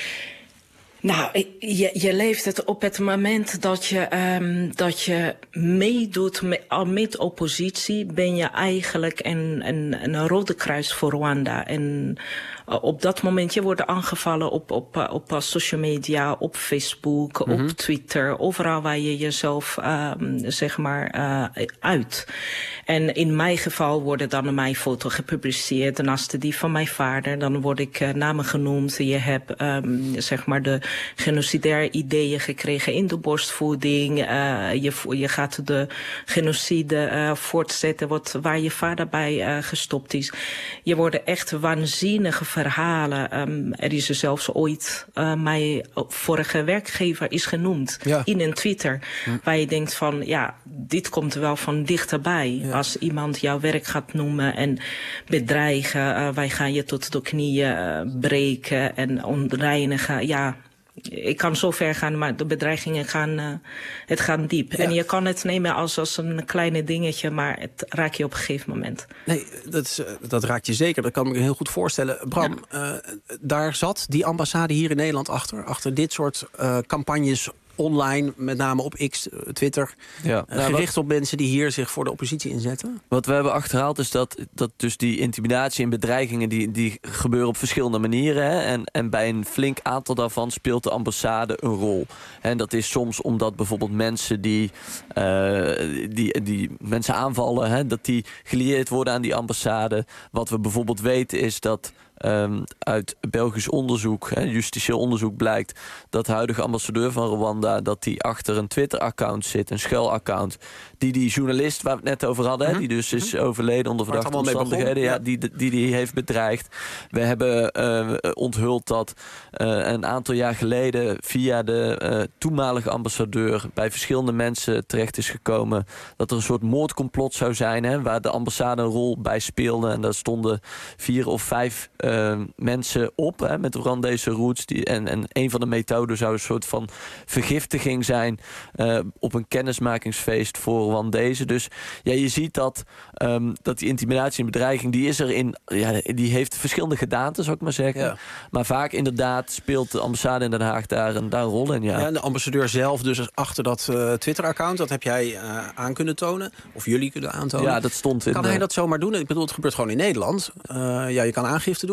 Speaker 1: Nou, je, je leeft het op het moment dat je, um, dat je meedoet met, met oppositie, ben je eigenlijk een, een, een rode kruis voor Rwanda. En uh, op dat moment, je wordt aangevallen op, op, uh, op social media, op Facebook, mm-hmm. op Twitter, overal waar je jezelf, um, zeg maar, uh, uit. En in mijn geval worden dan mijn foto gepubliceerd, naast die van mijn vader. Dan word ik uh, namen genoemd. Je hebt, um, zeg maar, de genocidaire ideeën gekregen in de borstvoeding. Uh, je, je gaat de genocide uh, voortzetten wat, waar je vader bij uh, gestopt is. Je wordt echt waanzinnige verhalen. Um, er is er zelfs ooit uh, mijn vorige werkgever is genoemd ja. in een Twitter. Hm. Waar je denkt van, ja, dit komt wel van dichterbij. Ja. Als iemand jouw werk gaat noemen en bedreigen, uh, wij gaan je tot de knieën uh, breken en ontreinigen. Ja, ik kan zo ver gaan, maar de bedreigingen gaan, uh, het gaat diep. Ja. En je kan het nemen als, als een kleine dingetje, maar het raakt je op een gegeven moment.
Speaker 8: Nee, dat, is, dat raakt je zeker. Dat kan ik me heel goed voorstellen. Bram, ja. uh, daar zat die ambassade hier in Nederland achter. Achter dit soort uh, campagnes online, met name op X, Twitter, ja. uh, gericht ja, wat, op mensen die hier zich voor de oppositie inzetten?
Speaker 22: Wat we hebben achterhaald is dat, dat dus die intimidatie en bedreigingen die, die gebeuren op verschillende manieren. Hè? En, en bij een flink aantal daarvan speelt de ambassade een rol. En dat is soms omdat bijvoorbeeld mensen die, uh, die, die mensen aanvallen, hè, dat die gelieerd worden aan die ambassade. Wat we bijvoorbeeld weten is dat Um, uit Belgisch onderzoek, hè, justitieel onderzoek, blijkt dat de huidige ambassadeur van Rwanda, dat die achter een Twitter-account zit, een schuilaccount, die die journalist waar we het net over hadden, mm-hmm. hè, die dus is overleden onder verdachte omstandigheden, ja, die, die die heeft bedreigd. We hebben uh, onthuld dat uh, een aantal jaar geleden via de uh, toenmalige ambassadeur bij verschillende mensen terecht is gekomen dat er een soort moordcomplot zou zijn, hè, waar de ambassade een rol bij speelde. En daar stonden vier of vijf Uh, mensen op, hè, met Rwandese roots. Die, en, en een van de methoden zou een soort van vergiftiging zijn uh, op een kennismakingsfeest voor Rwandezen. Dus ja, je ziet dat, um, dat die intimidatie en bedreiging, die is er in, ja, die heeft verschillende gedaanten, zou ik maar zeggen. Ja. Maar vaak inderdaad speelt de ambassade in Den Haag daar een, daar een rol in. Ja.
Speaker 8: Ja, en de ambassadeur zelf dus achter dat uh, Twitter-account, dat heb jij uh, aan kunnen tonen, of jullie kunnen aantonen.
Speaker 22: Ja, dat stond in.
Speaker 8: Kan hij dat zomaar doen? Ik bedoel, het gebeurt gewoon in Nederland. Uh, ja, je kan aangifte doen.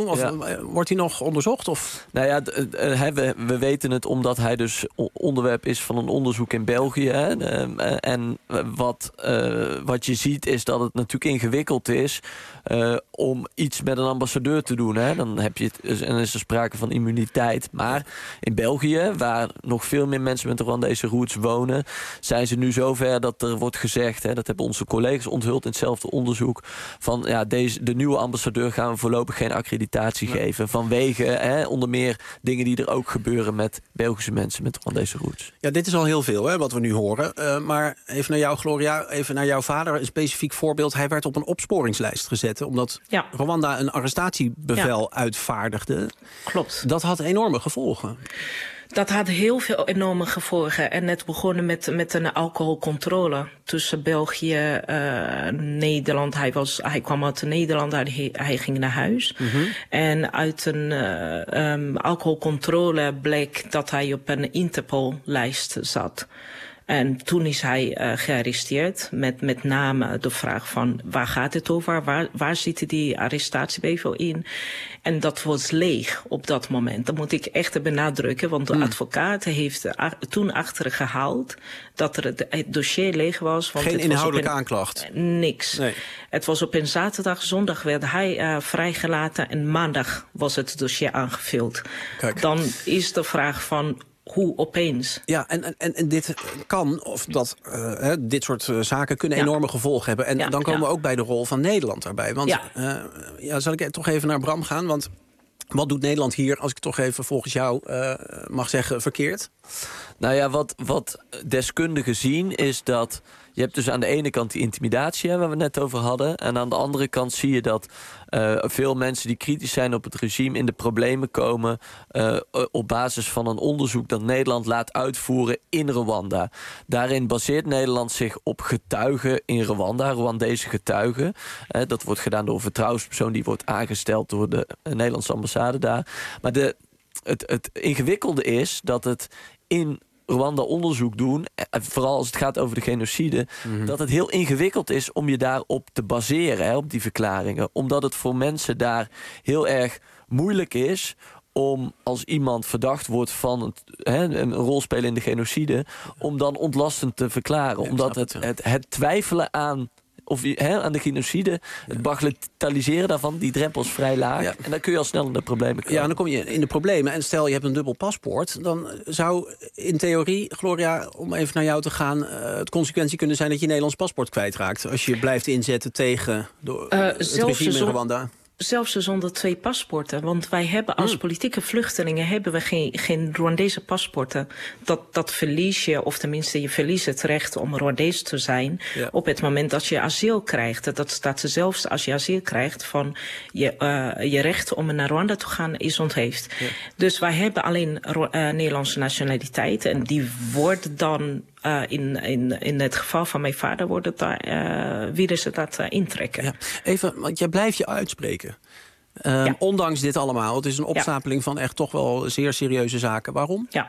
Speaker 8: doen? Of
Speaker 22: Ja.
Speaker 8: wordt hij nog onderzocht? Of?
Speaker 22: Nou ja, d- uh, hè, we, we weten het omdat hij dus o- onderwerp is van een onderzoek in België. Hè. Uh, en wat, uh, wat je ziet is dat het natuurlijk ingewikkeld is uh, om iets met een ambassadeur te doen. Hè. Dan heb je het, en is er sprake van immuniteit. Maar in België, waar nog veel meer mensen met Rwandese roots wonen, zijn ze nu zover dat er wordt gezegd, hè, dat hebben onze collega's onthuld in hetzelfde onderzoek, van ja, deze, de nieuwe ambassadeur gaan we voorlopig geen accreditatie nee. geven. Vanwege hè, onder meer dingen die er ook gebeuren met Belgische mensen met Rwandese roots.
Speaker 8: Ja, dit is al heel veel hè, wat we nu horen. Uh, maar even naar jou, Gloria, even naar jouw vader. Een specifiek voorbeeld. Hij werd op een opsporingslijst gezet omdat
Speaker 1: ja.
Speaker 8: Rwanda een arrestatiebevel ja. uitvaardigde.
Speaker 1: Klopt.
Speaker 8: Dat had enorme gevolgen.
Speaker 1: Dat had heel veel enorme gevolgen. En net begonnen met, met een alcoholcontrole tussen België en uh, Nederland. Hij, was, hij kwam uit Nederland, hij, hij ging naar huis. Mm-hmm. En uit een uh, um, alcoholcontrole bleek dat hij op een Interpol-lijst zat. En toen is hij uh, gearresteerd met met name de vraag van waar gaat het over? Waar, waar zitten die arrestatiebevel in? En dat was leeg op dat moment. Dat moet ik echt benadrukken, want de mm. advocaat heeft uh, toen achtergehaald dat er het, het dossier leeg was. Want
Speaker 8: Geen
Speaker 1: het
Speaker 8: inhoudelijke
Speaker 1: was een,
Speaker 8: aanklacht?
Speaker 1: Niks.
Speaker 8: Nee.
Speaker 1: Het was op een zaterdag, zondag werd hij uh, vrijgelaten en maandag was het dossier aangevuld. Kijk. Dan is de vraag van hoe opeens?
Speaker 8: Ja, en, en, en dit kan, of dat, uh, dit soort uh, zaken kunnen ja. enorme gevolgen hebben. En ja, dan komen ja. we ook bij de rol van Nederland daarbij. Want, ja. Uh, ja, zal ik toch even naar Bram gaan? Want wat doet Nederland hier, als ik toch even volgens jou uh, mag zeggen, verkeerd?
Speaker 22: Nou ja, wat, wat deskundigen zien is dat je hebt dus aan de ene kant die intimidatie, hè, waar we het net over hadden. En aan de andere kant zie je dat uh, veel mensen die kritisch zijn op het regime in de problemen komen uh, op basis van een onderzoek dat Nederland laat uitvoeren in Rwanda. Daarin baseert Nederland zich op getuigen in Rwanda, Rwandese getuigen. Uh, dat wordt gedaan door een vertrouwenspersoon die wordt aangesteld door de uh, Nederlandse ambassade daar. Maar de, het, het ingewikkelde is dat het in Rwanda onderzoek doen, vooral als het gaat over de genocide, mm-hmm. dat het heel ingewikkeld is om je daarop te baseren, hè, op die verklaringen. Omdat het voor mensen daar heel erg moeilijk is om, als iemand verdacht wordt van het, hè, een rol spelen in de genocide, om dan ontlastend te verklaren. Ja, omdat het, het, het, het twijfelen aan Of he, aan de genocide, het bagatelliseren daarvan, die drempels vrij laag. Ja. En dan kun je al snel in de problemen komen.
Speaker 8: Ja, dan kom je in de problemen. En stel je hebt een dubbel paspoort, dan zou in theorie, Gloria, om even naar jou te gaan, uh, het consequentie kunnen zijn dat je je Nederlands paspoort kwijtraakt. Als je blijft inzetten tegen de, uh, het regime in Rwanda.
Speaker 1: Zelfs zonder twee paspoorten. Want wij hebben als hmm. politieke vluchtelingen hebben we geen, geen Rwandese paspoorten. Dat, dat verlies je, of tenminste je verliest het recht om Rwandees te zijn. Ja. Op het moment dat je asiel krijgt. Dat staat zelfs als je asiel krijgt van je, uh, je recht om naar Rwanda te gaan is ontheefd. Ja. Dus wij hebben alleen uh, Nederlandse nationaliteit. En die wordt dan Uh, in, in, in het geval van mijn vader wordt het daar, uh, willen ze dat uh, intrekken. Ja.
Speaker 8: Even, want jij blijft je uitspreken. Uh, ja. Ondanks dit allemaal. Het is een opstapeling ja. van echt toch wel zeer serieuze zaken. Waarom?
Speaker 1: Ja,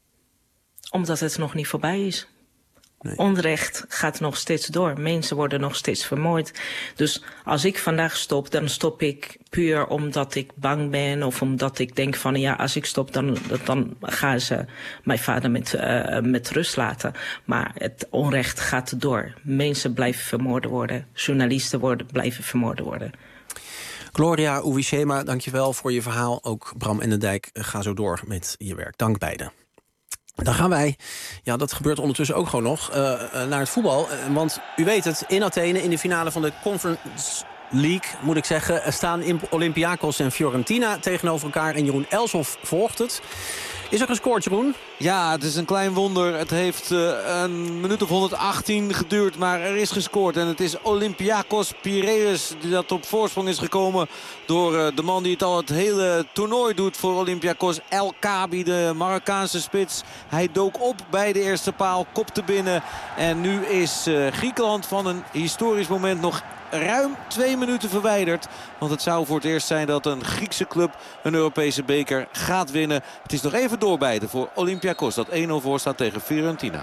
Speaker 1: omdat het nog niet voorbij is. Nee. Onrecht gaat nog steeds door. Mensen worden nog steeds vermoord. Dus als ik vandaag stop, dan stop ik puur omdat ik bang ben. Of omdat ik denk van ja, als ik stop, dan, dan gaan ze mijn vader met, uh, met rust laten. Maar het onrecht gaat door. Mensen blijven vermoord worden. Journalisten worden, blijven vermoord worden.
Speaker 8: Gloria Uwishema, dankjewel voor je verhaal. Ook Bram Ennendijk, ga zo door met je werk. Dank beiden. Dan gaan wij, ja, dat gebeurt ondertussen ook gewoon nog, uh, naar het voetbal. Uh, want u weet het, in Athene, in de finale van de Conference League, moet ik zeggen, staan Olympiakos en Fiorentina tegenover elkaar. En Jeroen Elshoff volgt het. Is er gescoord, Jeroen?
Speaker 3: Ja, het is een klein wonder. Het heeft uh, een minuut of honderdachttien geduurd, maar er is gescoord. En het is Olympiakos Piraeus die dat op voorsprong is gekomen door uh, de man die het al het hele toernooi doet voor Olympiakos. El Kabi, de Marokkaanse spits. Hij dook op bij de eerste paal, kopte binnen. En nu is uh, Griekenland van een historisch moment nog ruim twee minuten verwijderd. Want het zou voor het eerst zijn dat een Griekse club een Europese beker gaat winnen. Het is nog even doorbijten voor Olympiakos, dat één nul voor staat tegen Fiorentina.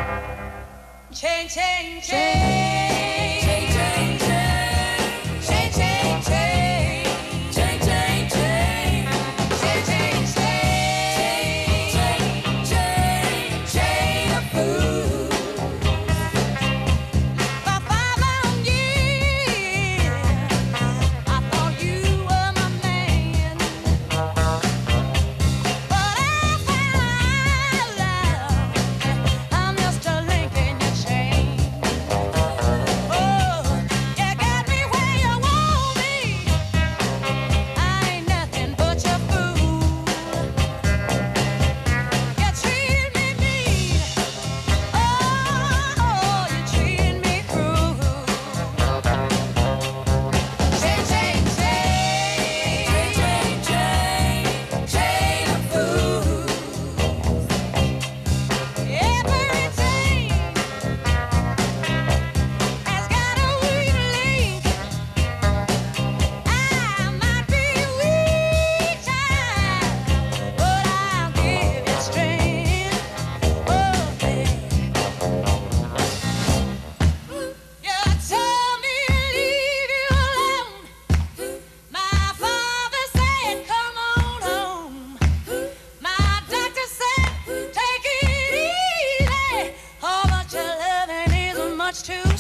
Speaker 19: Change, change, change. Change, change, change.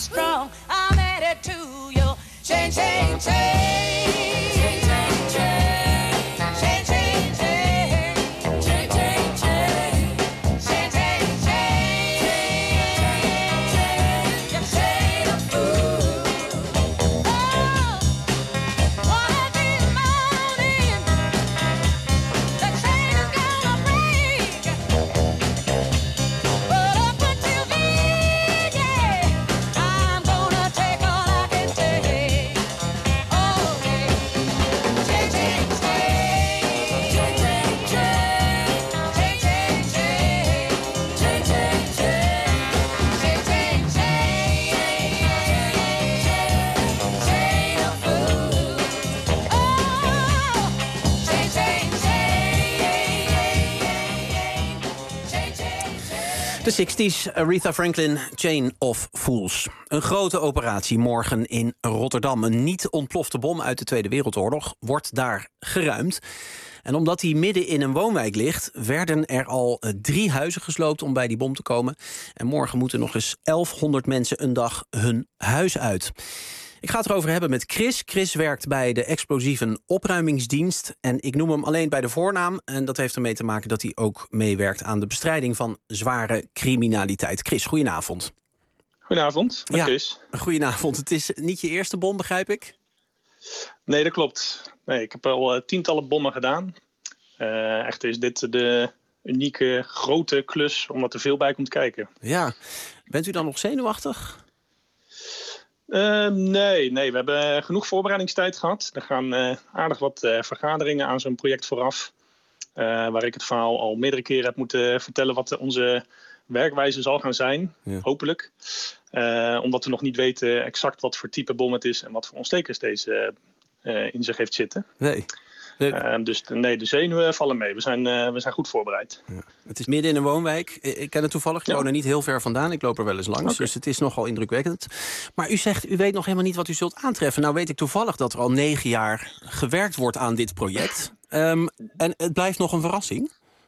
Speaker 19: strong. I'm headed to you. Change, change, change. Change, change, change. Change, change, change. Change, change, change. Change, change, change. Your shade of blue. Oh, one of these mornings, the chain is gonna break. But up until then, yeah, I'm gonna take all I can take. Oh, yeah. Change, change, change. Change, change, change. Change, change, change. Change, change, change. Change, change, change. Shade of blue. Oh, change, change, change. Change, change.
Speaker 8: De zestig's, Aretha Franklin, Chain of Fools. Een grote operatie morgen in Rotterdam. Een niet ontplofte bom uit de Tweede Wereldoorlog wordt daar geruimd. En omdat die midden in een woonwijk ligt, werden er al eh, drie huizen gesloopt om bij die bom te komen. En morgen moeten nog eens elfhonderd mensen een dag hun huis uit. Ik ga het erover hebben met Chris. Chris werkt bij de explosieven opruimingsdienst. En ik noem hem alleen bij de voornaam. En dat heeft ermee te maken dat hij ook meewerkt aan de bestrijding van zware criminaliteit. Chris, goedenavond.
Speaker 2: Goedenavond, met Chris.
Speaker 8: Goedenavond. Het is niet je eerste bom, begrijp ik?
Speaker 2: Nee, dat klopt. Nee, ik heb al uh, tientallen bommen gedaan. Uh, echt is dit de unieke grote klus, omdat er veel bij komt kijken.
Speaker 8: Ja. Bent u dan nog zenuwachtig?
Speaker 2: Uh, nee, nee, we hebben genoeg voorbereidingstijd gehad. Er gaan uh, aardig wat uh, vergaderingen aan zo'n project vooraf. Uh, waar ik het verhaal al meerdere keren heb moeten vertellen wat onze werkwijze zal gaan zijn, ja. Hopelijk. Uh, omdat we nog niet weten exact wat voor type bom het is en wat voor ontstekers deze uh, in zich heeft zitten.
Speaker 8: Nee. nee.
Speaker 2: Uh, dus de, nee, de zenuwen vallen mee. We zijn, uh, we zijn goed voorbereid.
Speaker 8: Ja. Het is midden in een woonwijk. Ik ken het toevallig. Ik ja. woon er niet heel ver vandaan. Ik loop er wel eens langs. Okay. Dus het is nogal indrukwekkend. Maar u zegt, u weet nog helemaal niet wat u zult aantreffen. Nou weet ik toevallig dat er al negen jaar gewerkt wordt aan dit project. Um, en het blijft nog een verrassing?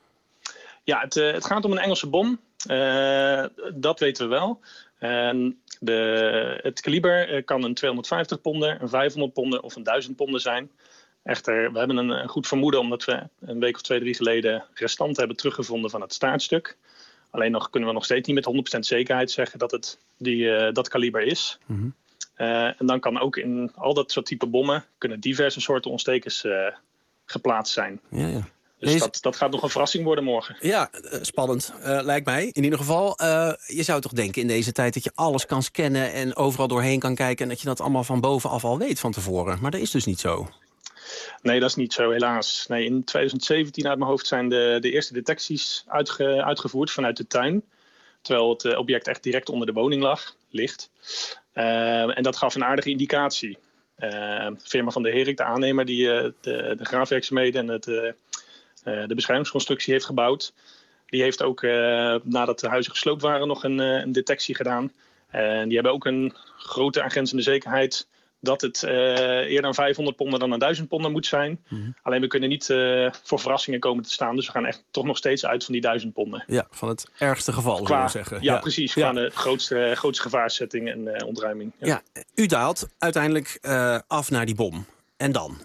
Speaker 2: Ja, het, uh, het gaat om een Engelse bom. Uh, dat weten we wel. Uh, de, het kaliber uh, kan een tweehonderdvijftig ponden, een vijfhonderd ponden of een duizend ponden zijn. Echter, we hebben een, een goed vermoeden omdat we een week of twee, drie geleden restanten hebben teruggevonden van het staartstuk. Alleen nog kunnen we nog steeds niet met honderd procent zekerheid zeggen dat het die, uh, dat kaliber is. Mm-hmm. Uh, en dan kan ook in al dat soort type bommen kunnen diverse soorten ontstekers uh, geplaatst zijn.
Speaker 8: Ja, ja.
Speaker 2: Dus Deze... dat, dat gaat nog een verrassing worden morgen.
Speaker 8: Ja, spannend, uh, lijkt mij. In ieder geval, uh, je zou toch denken in deze tijd dat je alles kan scannen en overal doorheen kan kijken en dat je dat allemaal van bovenaf al weet van tevoren. Maar dat is dus niet zo.
Speaker 2: Nee, dat is niet zo, helaas. Nee, in twintig zeventien uit mijn hoofd zijn de, de eerste detecties uitge, uitgevoerd vanuit de tuin. Terwijl het uh, object echt direct onder de woning lag, ligt. Uh, en dat gaf een aardige indicatie. Uh, de firma van de Herik, de aannemer die uh, de, de graafwerkzaamheden en het... Uh, Uh, de beschermingsconstructie heeft gebouwd. Die heeft ook, uh, nadat de huizen gesloopt waren, nog een, uh, een detectie gedaan. En uh, die hebben ook een grote aangrenzende zekerheid dat het uh, eerder een vijfhonderd ponden dan een duizend ponden moet zijn. Mm-hmm. Alleen we kunnen niet uh, voor verrassingen komen te staan. Dus we gaan echt toch nog steeds uit van die duizend ponden.
Speaker 8: Ja, van het ergste geval,
Speaker 2: Qua,
Speaker 8: zullen we zeggen.
Speaker 2: Ja,
Speaker 8: ja.
Speaker 2: precies.
Speaker 8: Ja.
Speaker 2: Van de grootste, grootste gevaarsetting en uh, ontruiming. Ja.
Speaker 8: Ja, u daalt uiteindelijk uh, af naar die bom. En dan?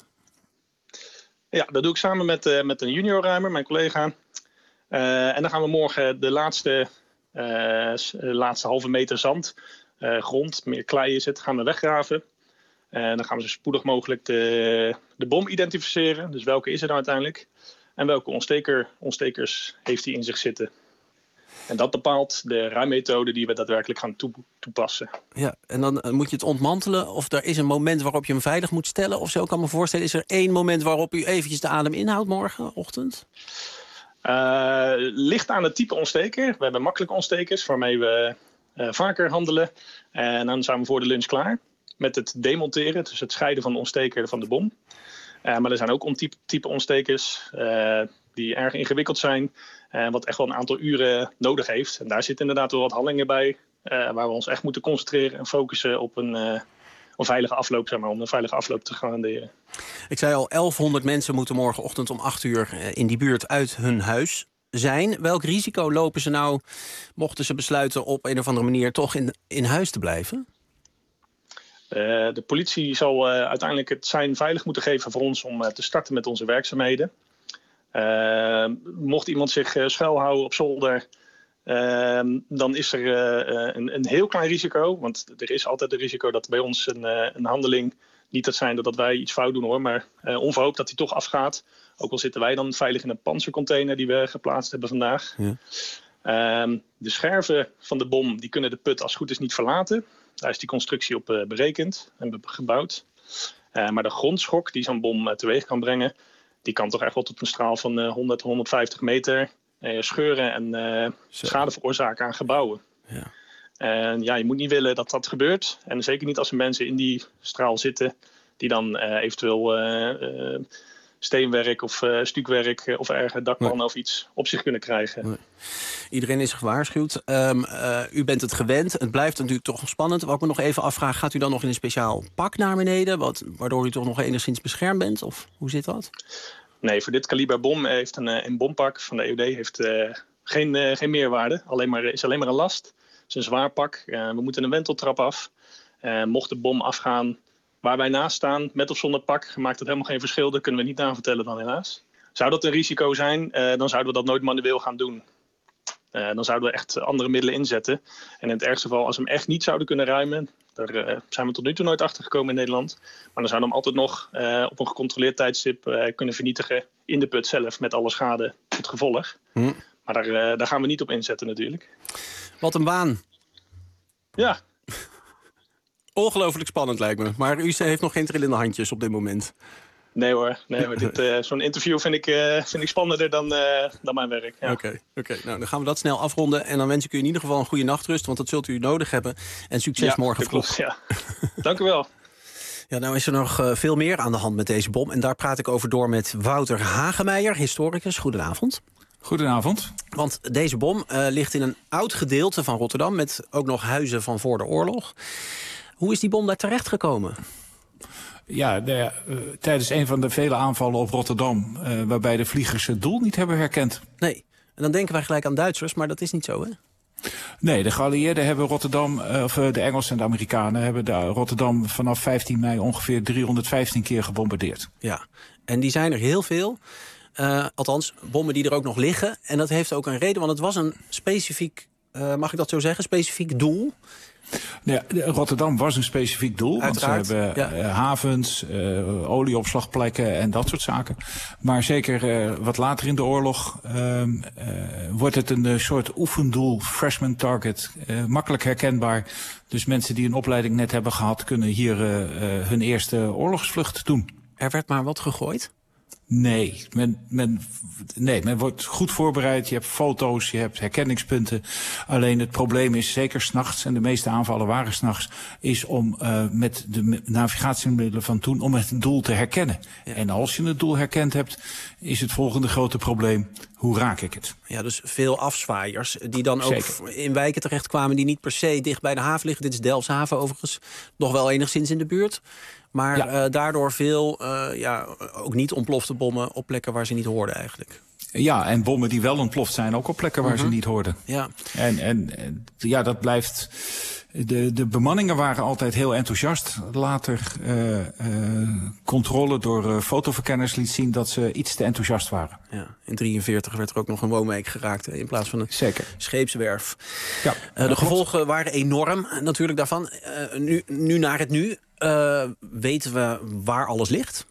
Speaker 2: Ja, dat doe ik samen met, uh, met een juniorruimer, mijn collega. Uh, en dan gaan we morgen de laatste, uh, laatste halve meter zand, uh, grond, meer klei is het, gaan we weggraven. En dan gaan we zo spoedig mogelijk de, de bom identificeren. Dus welke is er nou uiteindelijk? En welke ontsteker, ontstekers heeft hij in zich zitten? En dat bepaalt de ruimmethode die we daadwerkelijk gaan toe, toepassen.
Speaker 8: Ja, en dan moet je het ontmantelen of er is een moment waarop je hem veilig moet stellen of zo. Ik kan me voorstellen, is er één moment waarop u eventjes de adem inhoudt morgenochtend?
Speaker 2: Uh, ligt aan het type ontsteker. We hebben makkelijke ontstekers waarmee we uh, vaker handelen. En dan zijn we voor de lunch klaar met het demonteren, dus het scheiden van de ontsteker van de bom. Uh, maar er zijn ook type, type ontstekers uh, die erg ingewikkeld zijn. Uh, wat echt wel een aantal uren nodig heeft. En daar zitten inderdaad wel wat handelingen bij. Uh, waar we ons echt moeten concentreren en focussen op een, uh, een veilige afloop. Zeg maar, om een veilige afloop te garanderen.
Speaker 8: Ik zei al, elfhonderd mensen moeten morgenochtend om acht uur in die buurt uit hun huis zijn. Welk risico lopen ze nou, mochten ze besluiten op een of andere manier toch in, in huis te blijven?
Speaker 2: Uh, de politie zal uh, uiteindelijk het sein veilig moeten geven voor ons om uh, te starten met onze werkzaamheden. Uh, mocht iemand zich uh, schuilhouden op zolder, uh, dan is er uh, een, een heel klein risico. Want er is altijd een risico dat bij ons een, uh, een handeling, niet dat zijn dat wij iets fout doen hoor, maar uh, onverhoopt dat die toch afgaat. Ook al zitten wij dan veilig in een panzercontainer die we geplaatst hebben vandaag. Ja. Uh, de scherven van de bom die kunnen de put als het goed is niet verlaten. Daar is die constructie op uh, berekend en gebouwd. Uh, maar de grondschok die zo'n bom uh, teweeg kan brengen, die kan toch echt wel tot een straal van uh, honderd tot honderdvijftig meter uh, scheuren en uh, schade veroorzaken aan gebouwen. Ja. En ja, je moet niet willen dat dat gebeurt. En zeker niet als er mensen in die straal zitten die dan uh, eventueel uh, uh, steenwerk of uh, stukwerk uh, of erger dakpannen nee. of iets op zich kunnen krijgen.
Speaker 8: Nee. Iedereen is gewaarschuwd. Um, uh, u bent het gewend. Het blijft natuurlijk toch spannend. Wat ik me nog even afvraag, gaat u dan nog in een speciaal pak naar beneden, wat, waardoor u toch nog enigszins beschermd bent? Of hoe zit dat?
Speaker 2: Nee, voor dit kaliber bom heeft een, een bompak van de E O D heeft, uh, geen, uh, geen meerwaarde. Alleen maar, is alleen maar een last. Het is een zwaar pak. Uh, we moeten een wenteltrap af. Uh, mocht de bom afgaan waar wij naast staan, met of zonder pak, maakt het helemaal geen verschil. Dat kunnen we niet aanvertellen dan helaas. Zou dat een risico zijn, uh, dan zouden we dat nooit manueel gaan doen. Uh, dan zouden we echt andere middelen inzetten. En in het ergste geval, als we hem echt niet zouden kunnen ruimen, daar uh, zijn we tot nu toe nooit achter gekomen in Nederland. Maar dan zouden we hem altijd nog uh, op een gecontroleerd tijdstip uh, kunnen vernietigen in de put zelf, met alle schade tot gevolg. Hm. Maar daar, uh, daar gaan we niet op inzetten natuurlijk.
Speaker 8: Wat een baan.
Speaker 2: Ja.
Speaker 8: Ongelooflijk spannend lijkt me. Maar u heeft nog geen trillende handjes op dit moment.
Speaker 2: Nee hoor, nee, hoor. Dit, uh, zo'n interview vind ik, uh, vind ik spannender dan, uh, dan mijn werk.
Speaker 8: Oké, ja. okay, okay. Nou, dan gaan we dat snel afronden. En dan wens ik u in ieder geval een goede nachtrust, want dat zult u nodig hebben. En succes
Speaker 2: ja,
Speaker 8: morgen vroeg.
Speaker 2: Ja. Dank u wel.
Speaker 8: Ja, nou is er nog uh, veel meer aan de hand met deze bom. En daar praat ik over door met Wouter Hagemeijer, historicus. Goedenavond.
Speaker 4: Goedenavond.
Speaker 8: Want deze bom uh, ligt in een oud gedeelte van Rotterdam, met ook nog huizen van voor de oorlog. Hoe is die bom daar terecht gekomen?
Speaker 4: Ja, de, uh, tijdens een van de vele aanvallen op Rotterdam, Uh, waarbij de vliegers het doel niet hebben herkend.
Speaker 8: Nee, en dan denken wij gelijk aan Duitsers, maar dat is niet zo, hè?
Speaker 4: Nee, de geallieerden hebben Rotterdam, uh, of de Engelsen en de Amerikanen hebben de Rotterdam vanaf vijftien mei ongeveer driehonderdvijftien keer gebombardeerd.
Speaker 8: Ja, en die zijn er heel veel. Uh, althans, bommen die er ook nog liggen. En dat heeft ook een reden, want het was een specifiek, uh, mag ik dat zo zeggen, specifiek doel.
Speaker 4: Ja, Rotterdam was een specifiek doel.
Speaker 8: Uiteraard,
Speaker 4: want ze hebben ja. uh, havens, uh, olieopslagplekken en dat soort zaken. Maar zeker uh, wat later in de oorlog uh, uh, wordt het een uh, soort oefendoel, freshman target. Uh, makkelijk herkenbaar. Dus mensen die een opleiding net hebben gehad, kunnen hier uh, uh, hun eerste oorlogsvlucht doen.
Speaker 8: Er werd maar wat gegooid?
Speaker 4: Nee, men, men, nee, men wordt goed voorbereid. Je hebt foto's, je hebt herkenningspunten. Alleen het probleem is, zeker 's nachts, en de meeste aanvallen waren 's nachts, is om uh, met de navigatiemiddelen van toen, om het doel te herkennen. Ja. En als je het doel herkend hebt, is het volgende grote probleem, hoe raak ik het?
Speaker 8: Ja, dus veel afzwaaiers die dan ook
Speaker 4: Zeker.
Speaker 8: in wijken terechtkwamen die niet per se dicht bij de haven liggen. Dit is Delfshaven overigens, nog wel enigszins in de buurt. Maar ja. uh, daardoor veel uh, ja, ook niet ontplofte bommen op plekken waar ze niet hoorden eigenlijk.
Speaker 4: Ja, en bommen die wel ontploft zijn, ook op plekken waar uh-huh. ze niet hoorden.
Speaker 8: Ja.
Speaker 4: En, en ja, dat blijft. De, de bemanningen waren altijd heel enthousiast. Later uh, uh, controle door uh, fotoverkenners liet zien dat ze iets te enthousiast waren.
Speaker 8: Ja, in drieënveertig werd er ook nog een woonwijk geraakt in plaats van een
Speaker 4: Zeker.
Speaker 8: scheepswerf.
Speaker 4: Ja,
Speaker 8: uh, de gevolgen waren enorm natuurlijk daarvan. Uh, nu, nu naar het nu. Uh, weten we waar alles ligt?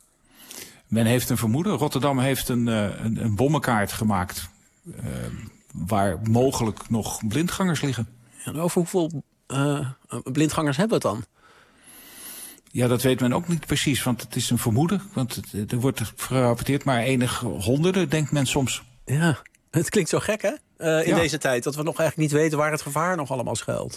Speaker 4: Men heeft een vermoeden. Rotterdam heeft een, uh, een, een bommenkaart gemaakt Uh, waar mogelijk nog blindgangers liggen.
Speaker 8: Ja, over hoeveel uh, blindgangers hebben we het dan?
Speaker 4: Ja, dat weet men ook niet precies, want het is een vermoeden. Want het, er wordt gerapporteerd, maar enige honderden, denkt men soms.
Speaker 8: Ja, het klinkt zo gek, hè? Uh, in
Speaker 4: ja.
Speaker 8: deze tijd, dat we nog eigenlijk niet weten waar het gevaar nog allemaal schuilt.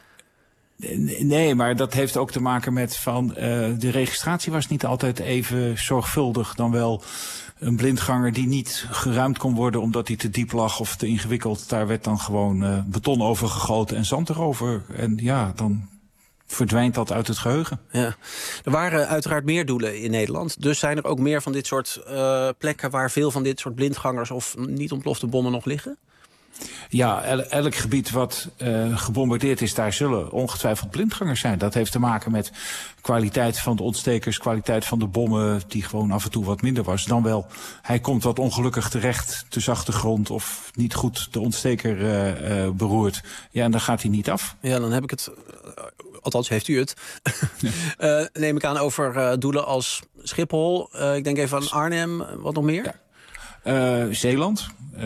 Speaker 4: Nee, maar dat heeft ook te maken met van uh, de registratie was niet altijd even zorgvuldig. Dan wel een blindganger die niet geruimd kon worden omdat hij te diep lag of te ingewikkeld. Daar werd dan gewoon uh, beton over gegoten en zand erover. En ja, dan verdwijnt dat uit het geheugen.
Speaker 8: Ja. Er waren uiteraard meer doelen in Nederland. Dus zijn er ook meer van dit soort uh, plekken waar veel van dit soort blindgangers of niet ontplofte bommen nog liggen?
Speaker 4: Ja, el- elk gebied wat uh, gebombardeerd is, daar zullen ongetwijfeld blindgangers zijn. Dat heeft te maken met kwaliteit van de ontstekers, kwaliteit van de bommen, die gewoon af en toe wat minder was. Dan wel, hij komt wat ongelukkig terecht te zachte grond of niet goed de ontsteker uh, uh, beroert. Ja, en dan gaat hij niet af.
Speaker 8: Ja, dan heb ik het, uh, althans heeft u het, uh, neem ik aan over uh, doelen als Schiphol. Uh, ik denk even aan Arnhem, wat nog meer?
Speaker 4: Ja. Uh, Zeeland, uh,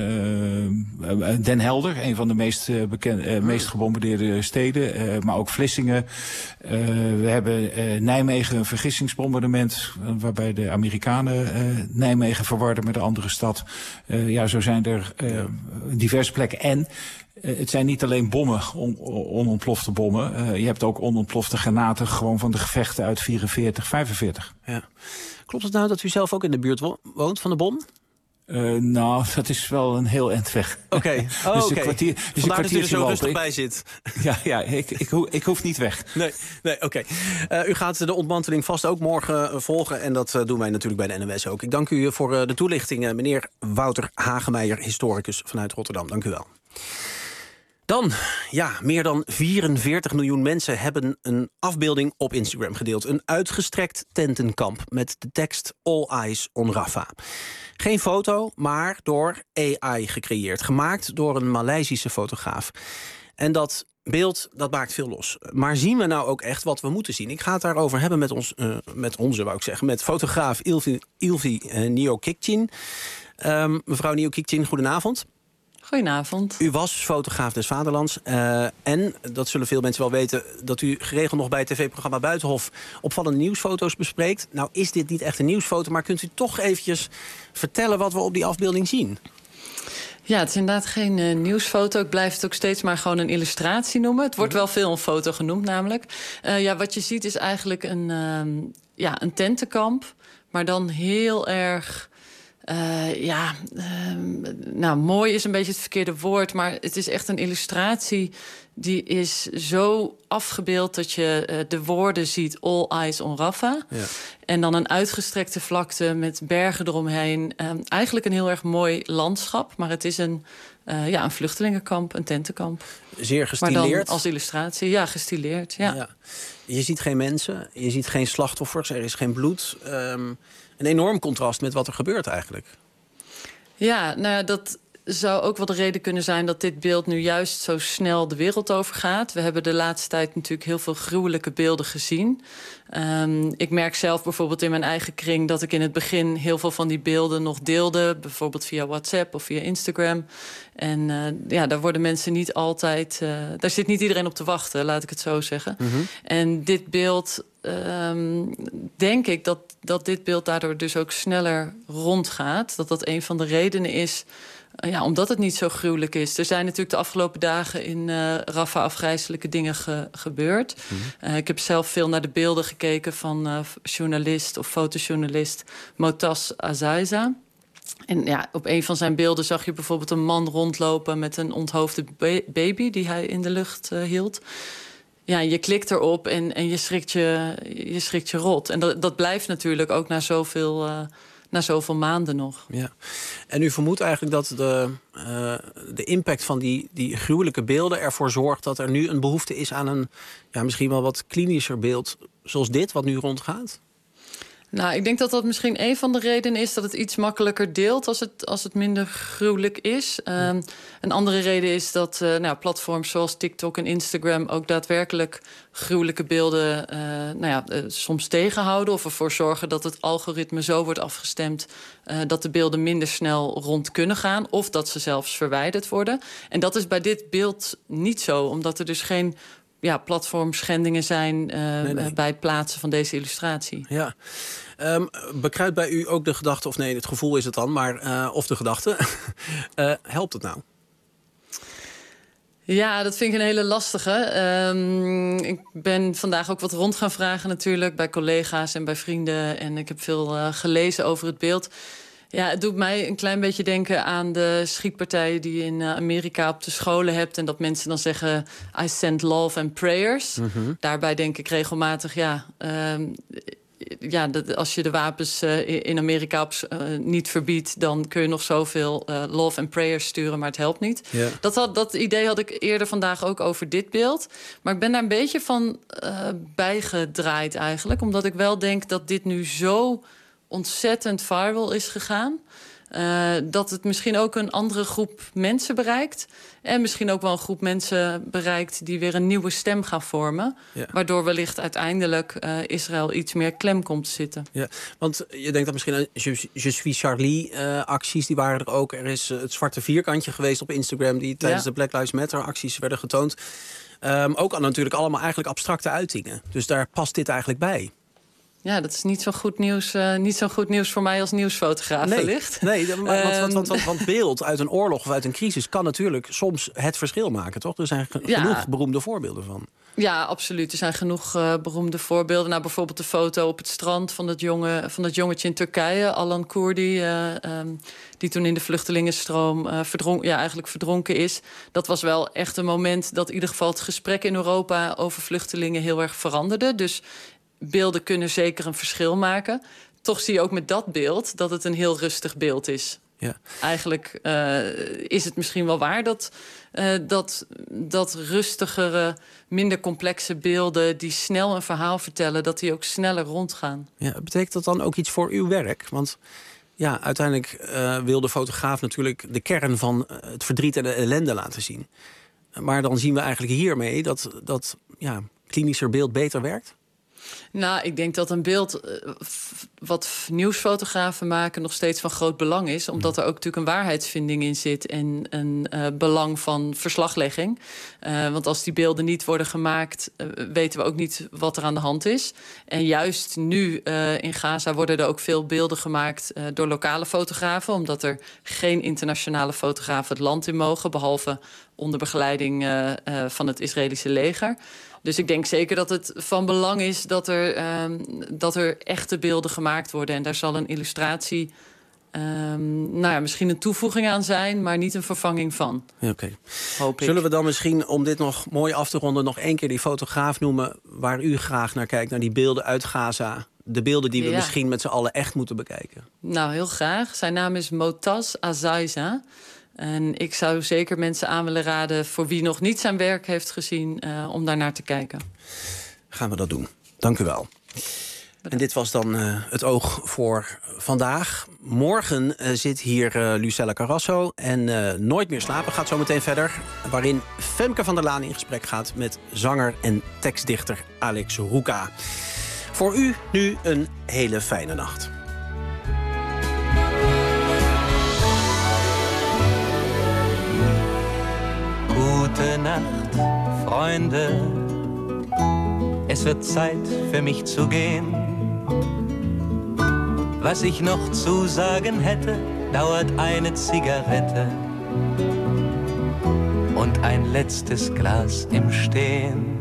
Speaker 4: Den Helder, een van de meest, uh, bekend, uh, meest gebombardeerde steden, uh, maar ook Vlissingen. Uh, we hebben uh, Nijmegen, een vergissingsbombardement, uh, waarbij de Amerikanen uh, Nijmegen verwarden met een andere stad. Uh, ja, zo zijn er uh, diverse plekken. En uh, het zijn niet alleen bommen, on, onontplofte bommen. Uh, je hebt ook onontplofte granaten, gewoon van de gevechten uit vierenveertig, vijfenveertig.
Speaker 8: Ja. Klopt het nou dat u zelf ook in de buurt wo- woont van de bom?
Speaker 4: Uh, nou, dat is wel een heel eind weg.
Speaker 8: Oké, okay. oh,
Speaker 4: dus
Speaker 8: oké.
Speaker 4: een kwartier, dus
Speaker 8: Vandaar
Speaker 4: een
Speaker 8: dat u er zo
Speaker 4: lopen.
Speaker 8: rustig
Speaker 4: ik,
Speaker 8: bij zit.
Speaker 4: Ja, ja ik, ik, ik, ik hoef niet weg.
Speaker 8: Nee, nee oké. Okay. Uh, u gaat de ontmanteling vast ook morgen uh, volgen. En dat uh, doen wij natuurlijk bij de N O S ook. Ik dank u voor uh, de toelichting, uh, meneer Wouter Hagemeijer, historicus vanuit Rotterdam. Dank u wel. Dan, ja, meer dan vierenveertig miljoen mensen hebben een afbeelding op Instagram gedeeld. Een uitgestrekt tentenkamp met de tekst All Eyes on Rafah. Geen foto, maar door A I gecreëerd. Gemaakt door een Maleisische fotograaf. En dat beeld, dat maakt veel los. Maar zien we nou ook echt wat we moeten zien? Ik ga het daarover hebben met, ons, uh, met onze, wou ik zeggen, met fotograaf Ilvi, Ilvi uh, Niokikcin. Um, mevrouw Niokikcin, goedenavond.
Speaker 5: Goedenavond.
Speaker 8: U was fotograaf des Vaderlands. Uh, en, dat zullen veel mensen wel weten, dat u geregeld nog bij het tv-programma Buitenhof opvallende nieuwsfoto's bespreekt. Nou is dit niet echt een nieuwsfoto, maar kunt u toch eventjes vertellen wat we op die afbeelding zien?
Speaker 5: Ja, het is inderdaad geen uh, nieuwsfoto. Ik blijf het ook steeds maar gewoon een illustratie noemen. Het wordt wel veel een foto genoemd namelijk. Uh, ja, wat je ziet is eigenlijk een, uh, ja, een tentenkamp, maar dan heel erg... Uh, ja, uh, nou, mooi is een beetje het verkeerde woord, maar het is echt een illustratie die is zo afgebeeld dat je uh, de woorden ziet All Eyes on Rafah. Ja. En dan een uitgestrekte vlakte met bergen eromheen. Uh, eigenlijk een heel erg mooi landschap, maar het is een, uh, ja, een vluchtelingenkamp, een tentenkamp.
Speaker 8: Zeer gestileerd.
Speaker 5: Maar dan als illustratie, ja, gestileerd, ja. ja.
Speaker 8: Je ziet geen mensen, je ziet geen slachtoffers, er is geen bloed. Um, Een enorm contrast met wat er gebeurt eigenlijk.
Speaker 5: Ja, nou ja, dat zou ook wel de reden kunnen zijn dat dit beeld nu juist zo snel de wereld over gaat. We hebben de laatste tijd natuurlijk heel veel gruwelijke beelden gezien. Um, ik merk zelf bijvoorbeeld in mijn eigen kring dat ik in het begin heel veel van die beelden nog deelde. Bijvoorbeeld via WhatsApp of via Instagram. En uh, ja, daar worden mensen niet altijd... Uh, daar zit niet iedereen op te wachten, laat ik het zo zeggen. Mm-hmm. En dit beeld... Um, denk ik dat, dat dit beeld daardoor dus ook sneller rondgaat. Dat dat een van de redenen is, uh, ja, omdat het niet zo gruwelijk is. Er zijn natuurlijk de afgelopen dagen in uh, Rafah afgrijselijke dingen ge, gebeurd. Mm-hmm. Uh, ik heb zelf veel naar de beelden gekeken van uh, journalist of fotojournalist Motas Azaiza. En ja, op een van zijn beelden zag je bijvoorbeeld een man rondlopen met een onthoofde ba- baby die hij in de lucht uh, hield. Ja, je klikt erop en, en je, schrikt je, je schrikt je rot. En dat, dat blijft natuurlijk ook na zoveel, uh, na zoveel maanden nog.
Speaker 8: Ja. En u vermoedt eigenlijk dat de, uh, de impact van die, die gruwelijke beelden ervoor zorgt dat er nu een behoefte is aan een, ja, misschien wel wat klinischer beeld zoals dit, wat nu rondgaat?
Speaker 5: Nou, ik denk dat dat misschien een van de redenen is dat het iets makkelijker deelt als het, als het minder gruwelijk is. Um, een andere reden is dat uh, nou, platforms zoals TikTok en Instagram ook daadwerkelijk gruwelijke beelden uh, nou ja, uh, soms tegenhouden of ervoor zorgen dat het algoritme zo wordt afgestemd uh, dat de beelden minder snel rond kunnen gaan of dat ze zelfs verwijderd worden. En dat is bij dit beeld niet zo, omdat er dus geen ja, platformschendingen zijn uh, nee, nee. bij het plaatsen van deze illustratie.
Speaker 8: Ja. Um, bekruipt bij u ook de gedachte, of nee, het gevoel is het dan, maar uh, of de gedachte, uh, helpt het nou?
Speaker 5: Ja, dat vind ik een hele lastige. Um, ik ben vandaag ook wat rond gaan vragen natuurlijk bij collega's en bij vrienden. En ik heb veel uh, gelezen over het beeld. Ja, het doet mij een klein beetje denken aan de schietpartijen die je in Amerika op de scholen hebt. En dat mensen dan zeggen, I send love and prayers. Mm-hmm. Daarbij denk ik regelmatig, ja, um, ja, dat, als je de wapens uh, in Amerika op, uh, niet verbiedt, dan kun je nog zoveel uh, love and prayers sturen, maar het helpt niet. Ja. Dat, had, dat idee had ik eerder vandaag ook over dit beeld. Maar ik ben daar een beetje van uh, bijgedraaid eigenlijk. Omdat ik wel denk dat dit nu zo ontzettend viral is gegaan. Uh, dat het misschien ook een andere groep mensen bereikt. En misschien ook wel een groep mensen bereikt die weer een nieuwe stem gaan vormen. Ja. Waardoor wellicht uiteindelijk uh, Israël iets meer klem komt te zitten.
Speaker 8: Ja, want je denkt dat misschien aan Je, Je suis Charlie uh, acties, die waren er ook. Er is uh, het zwarte vierkantje geweest op Instagram die tijdens ja. de Black Lives Matter acties werden getoond. Um, ook al natuurlijk allemaal eigenlijk abstracte uitingen. Dus daar past dit eigenlijk bij.
Speaker 5: Ja, dat is niet zo goed nieuws, uh, niet zo goed nieuws voor mij als nieuwsfotograaf
Speaker 8: nee,
Speaker 5: wellicht.
Speaker 8: Nee, maar, want, want, want, want, want beeld uit een oorlog of uit een crisis kan natuurlijk soms het verschil maken, toch? Er zijn ge- ja. genoeg beroemde voorbeelden van.
Speaker 5: Ja, absoluut. Er zijn genoeg uh, beroemde voorbeelden. Nou, bijvoorbeeld de foto op het strand van dat, jonge, van dat jongetje in Turkije, Alan Kurdi, uh, um, die toen in de vluchtelingenstroom uh, verdronk, ja, eigenlijk verdronken is. Dat was wel echt een moment dat in ieder geval het gesprek in Europa over vluchtelingen heel erg veranderde. Dus beelden kunnen zeker een verschil maken. Toch zie je ook met dat beeld dat het een heel rustig beeld is. Ja. Eigenlijk uh, is het misschien wel waar dat, uh, dat, dat rustigere, minder complexe beelden die snel een verhaal vertellen, dat die ook sneller rondgaan.
Speaker 8: Ja, betekent dat dan ook iets voor uw werk? Want ja, uiteindelijk uh, wil de fotograaf natuurlijk de kern van het verdriet en de ellende laten zien. Maar dan zien we eigenlijk hiermee dat dat ja, klinischer beeld beter werkt.
Speaker 5: Nou, ik denk dat een beeld uh, f- wat nieuwsfotografen maken nog steeds van groot belang is. Omdat er ook natuurlijk een waarheidsvinding in zit en een uh, belang van verslaglegging. Uh, want als die beelden niet worden gemaakt, uh, weten we ook niet wat er aan de hand is. En juist nu uh, in Gaza worden er ook veel beelden gemaakt uh, door lokale fotografen. Omdat er geen internationale fotografen het land in mogen, behalve onder begeleiding uh, uh, van het Israëlische leger. Dus ik denk zeker dat het van belang is dat er, um, dat er echte beelden gemaakt worden. En daar zal een illustratie um, nou ja, misschien een toevoeging aan zijn, maar niet een vervanging van.
Speaker 8: Ja, Oké. Okay. Zullen we dan misschien, om dit nog mooi af te ronden, nog één keer die fotograaf noemen waar u graag naar kijkt, naar die beelden uit Gaza? De beelden die we ja. misschien met z'n allen echt moeten bekijken.
Speaker 5: Nou, heel graag. Zijn naam is Motaz Azaiza. En ik zou zeker mensen aan willen raden, voor wie nog niet zijn werk heeft gezien, uh, om daar naar te kijken.
Speaker 8: Gaan we dat doen. Dank u wel. En dit was dan uh, het oog voor vandaag. Morgen uh, zit hier uh, Lucella Carrasso. En uh, Nooit meer slapen gaat zo meteen verder. Waarin Femke van der Laan in gesprek gaat met zanger en tekstdichter Alex Ruka. Voor u nu een hele fijne nacht.
Speaker 6: Gute Nacht, Freunde. Es wird Zeit für mich zu gehen. Was ich noch zu sagen hätte, dauert eine Zigarette und ein letztes Glas im Stehen.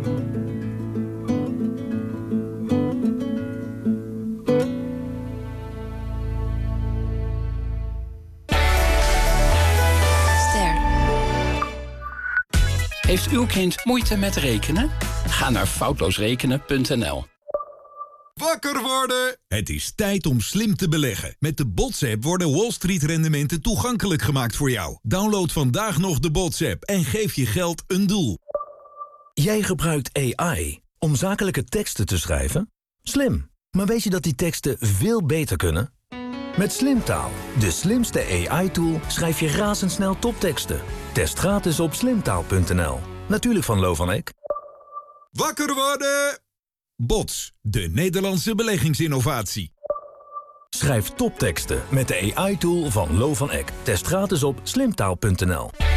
Speaker 9: Heeft uw kind moeite met rekenen? Ga naar foutloosrekenen punt n l.
Speaker 23: Wakker worden! Het is tijd om slim te beleggen. Met de B O T S-app worden Wall Street rendementen toegankelijk gemaakt voor jou. Download vandaag nog de B O T S-app en geef je geld een doel.
Speaker 24: Jij gebruikt A I om zakelijke teksten te schrijven? Slim. Maar weet je dat die teksten veel beter kunnen? Met Slimtaal, de slimste A I-tool, schrijf je razendsnel topteksten. Test gratis op slimtaal punt n l. Natuurlijk van Lo van Eck.
Speaker 23: Wakker worden! B O T S, de Nederlandse beleggingsinnovatie.
Speaker 24: Schrijf topteksten met de A I-tool van Lo van Eck. Test gratis op slimtaal punt n l.